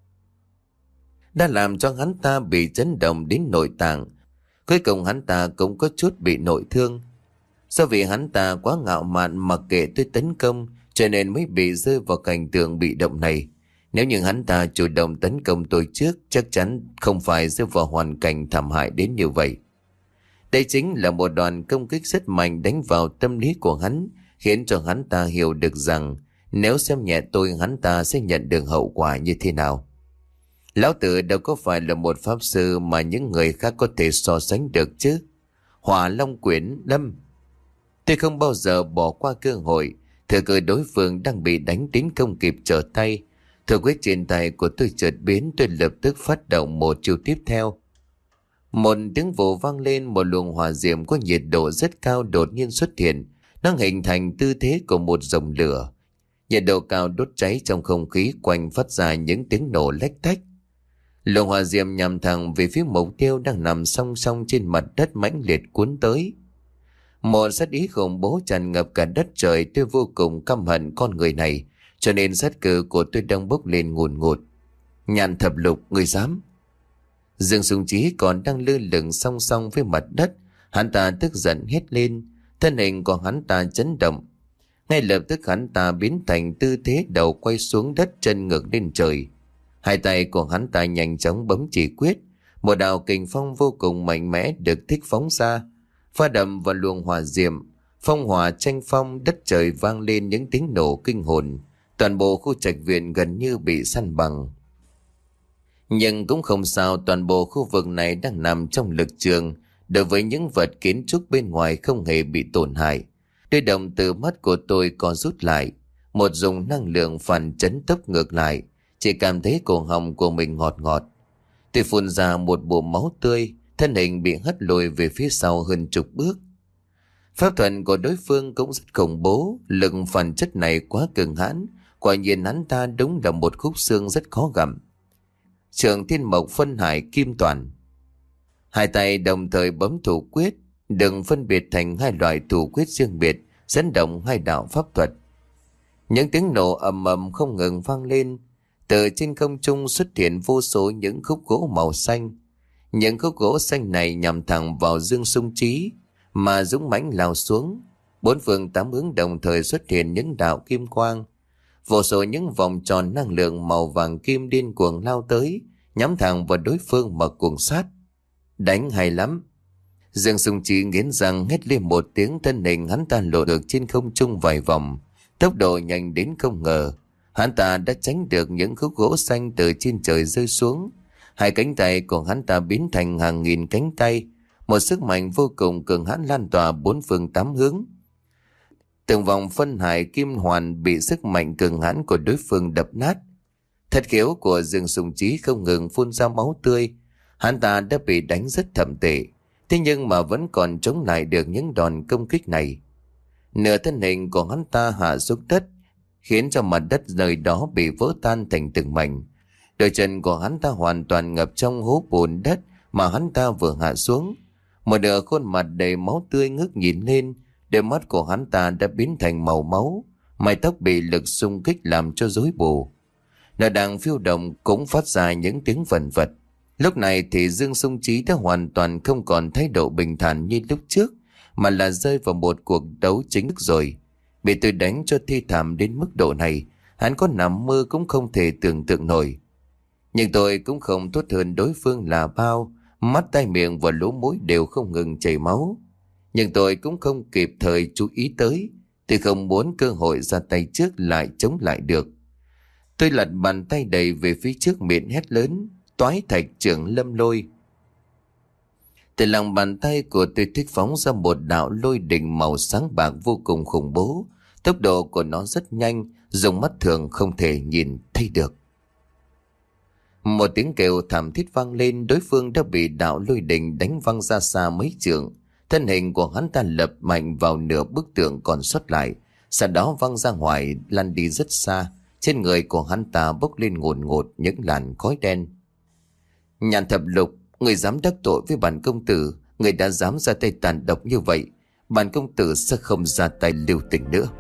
đã làm cho hắn ta bị chấn động đến nội tạng. Cuối cùng hắn ta cũng có chút bị nội thương. Do vì hắn ta quá ngạo mạn mặc kệ tôi tấn công, cho nên mới bị rơi vào cảnh tượng bị động này. Nếu như hắn ta chủ động tấn công tôi trước, chắc chắn không phải rơi vào hoàn cảnh thảm hại đến như vậy. Đây chính là một đòn công kích rất mạnh đánh vào tâm lý của hắn, khiến cho hắn ta hiểu được rằng nếu xem nhẹ tôi hắn ta sẽ nhận được hậu quả như thế nào. Lão Tử đâu có phải là một pháp sư mà những người khác có thể so sánh được chứ. Hỏa Long Quyển Lâm. Tôi không bao giờ bỏ qua cơ hội. Thừa cơ đối phương đang bị đánh đến không kịp trở tay, thủ quyết trên tay của tôi chợt biến. Tôi lập tức phát động một chiêu tiếp theo. Một tiếng vỗ vang lên, một luồng hỏa diệm có nhiệt độ rất cao đột nhiên xuất hiện. Nó hình thành tư thế của một dòng lửa. Nhiệt độ cao đốt cháy trong không khí quanh, phát ra những tiếng nổ lách tách. Luồng hỏa diệm nhằm thẳng về phía mục tiêu đang nằm song song trên mặt đất, mãnh liệt cuốn tới. Một sát ý khủng bố tràn ngập cả đất trời. Tôi vô cùng căm hận con người này, cho nên sát cơ của tôi đang bốc lên ngùn ngụt. Nhàn Thập Lục, người dám? Dương Sùng Chí còn đang lơ lửng song song với mặt đất. Hắn ta tức giận hét lên, thân hình của hắn ta chấn động. Ngay lập tức hắn ta biến thành tư thế đầu quay xuống đất, chân ngược lên trời. Hai tay của hắn ta nhanh chóng bấm chỉ quyết. Một đạo kình phong vô cùng mạnh mẽ được thích phóng ra, pha đậm vào luồng hỏa diệm. Phong hỏa tranh phong, đất trời vang lên những tiếng nổ kinh hồn. Toàn bộ khu trạch viện gần như bị san bằng. Nhưng cũng không sao, toàn bộ khu vực này đang nằm trong lực trường. Đối với những vật kiến trúc bên ngoài không hề bị tổn hại. Đôi đồng từ mắt của tôi có rút lại. Một dùng năng lượng phản chấn tốc ngược lại. Chỉ cảm thấy cổ họng của mình ngọt ngọt. Tôi phun ra một bụng máu tươi, thân hình bị hất lùi về phía sau hơn chục bước. Pháp thuật của đối phương cũng rất khủng bố. Lực phản chất này quá cường hãn. Quả nhiên hắn ta đúng là một khúc xương rất khó gặm. Trường Thiên Mộc Phân Hải Kim Toàn. Hai tay đồng thời bấm thủ quyết, đừng phân biệt thành hai loại thủ quyết riêng biệt, dẫn động hai đạo pháp thuật. Những tiếng nổ ầm ầm không ngừng vang lên. Từ trên không trung xuất hiện vô số những khúc gỗ màu xanh. Những khúc gỗ xanh này nhằm thẳng vào Dương Sung Trí mà dũng mãnh lao xuống. Bốn phương tám hướng đồng thời xuất hiện những đạo kim quang. Vô số những vòng tròn năng lượng màu vàng kim điên cuồng lao tới, nhắm thẳng vào đối phương mà cuồng sát. Đánh hay lắm. Dương Sung Trí nghiến răng hét lên một tiếng, thân hình hắn ta lộ được trên không trung vài vòng, tốc độ nhanh đến không ngờ. Hắn ta đã tránh được những khúc gỗ xanh từ trên trời rơi xuống. Hai cánh tay của hắn ta biến thành hàng nghìn cánh tay. Một sức mạnh vô cùng cường hãn lan tỏa bốn phương tám hướng. Từng vòng phân hải kim hoàn bị sức mạnh cường hãn của đối phương đập nát. Thất khiếu của Dương Sùng Trí không ngừng phun ra máu tươi. Hắn ta đã bị đánh rất thậm tệ, thế nhưng mà vẫn còn chống lại được những đòn công kích này. Nửa thân hình của hắn ta hạ xuống đất, khiến cho mặt đất nơi đó bị vỡ tan thành từng mảnh. Đôi chân của hắn ta hoàn toàn ngập trong hố bùn đất mà hắn ta vừa hạ xuống. Một nửa khuôn mặt đầy máu tươi ngước nhìn lên, đôi mắt của hắn ta đã biến thành màu máu, mái tóc bị lực xung kích làm cho rối bù. Nó đang phiêu động cũng phát ra những tiếng vần vật. Lúc này thì Dương Sung Trí đã hoàn toàn không còn thái độ bình thản như lúc trước, mà là rơi vào một cuộc đấu chính thức rồi. Bị tôi đánh cho thi thảm đến mức độ này, hắn có nằm mơ cũng không thể tưởng tượng nổi. Nhưng tôi cũng không tốt hơn đối phương là bao. Mắt tai miệng và lỗ mũi đều không ngừng chảy máu. Nhưng tôi cũng không kịp thời chú ý tới. Tôi không muốn cơ hội ra tay trước lại chống lại được. Tôi lật bàn tay đầy về phía trước, miệng hét lớn: Toái Thạch Trưởng Lâm Lôi. Từ lòng bàn tay của tôi thích phóng ra một đạo lôi đình màu sáng bạc vô cùng khủng bố. Tốc độ của nó rất nhanh, dùng mắt thường không thể nhìn thấy được. Một tiếng kêu thảm thiết vang lên, đối phương đã bị đạo lôi đình đánh văng ra xa mấy trượng. Thân hình của hắn ta lập mạnh vào nửa bức tượng còn sót lại, sau đó văng ra ngoài, lăn đi rất xa. Trên người của hắn ta bốc lên ngùn ngụt những làn khói đen. Nhàn Thập Lục, người dám đắc tội với bản công tử, người đã dám ra tay tàn độc như vậy, bản công tử sẽ không ra tay lưu tình nữa.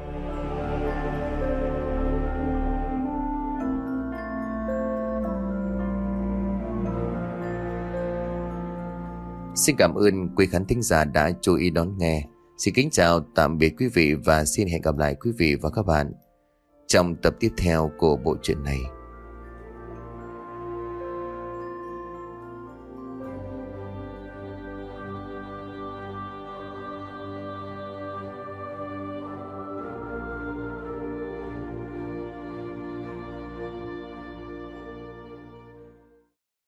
Xin cảm ơn quý khán thính giả đã chú ý đón nghe. Xin kính chào tạm biệt quý vị và xin hẹn gặp lại quý vị và các bạn trong tập tiếp theo của bộ truyện này.